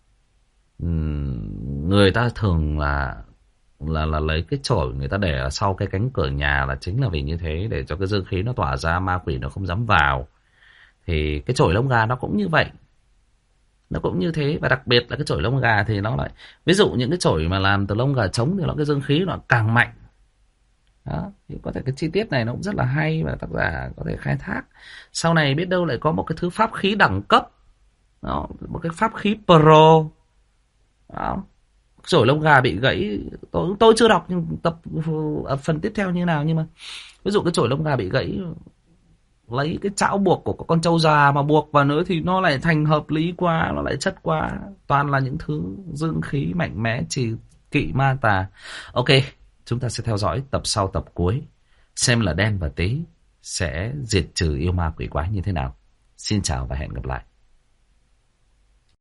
Người ta thường là lấy cái chổi người ta để ở sau cái cánh cửa nhà là chính là vì như thế, để cho cái dương khí nó tỏa ra, ma quỷ nó không dám vào. Thì cái chổi lông gà nó cũng như vậy. Nó cũng như thế, và đặc biệt là cái chổi lông gà thì nó lại, ví dụ những cái chổi mà làm từ lông gà trống thì nó cái dương khí nó càng mạnh. Đó, thì có thể cái chi tiết này nó cũng rất là hay và tác giả có thể khai thác. Sau này biết đâu lại có một cái thứ pháp khí đẳng cấp. Đó, một cái pháp khí pro. Đó. Chổi lông gà bị gãy, tôi chưa đọc nhưng phần tiếp theo như nào, nhưng mà ví dụ cái chổi lông gà bị gãy, lấy cái chảo buộc của con trâu già mà buộc vào nữa thì nó lại thành hợp lý quá, nó lại chất quá. Toàn là những thứ dương khí mạnh mẽ, trì kỵ ma tà. Ok, chúng ta sẽ theo dõi tập sau, tập cuối, xem là Đen và Tí sẽ diệt trừ yêu ma quỷ quái như thế nào. Xin chào và hẹn gặp lại.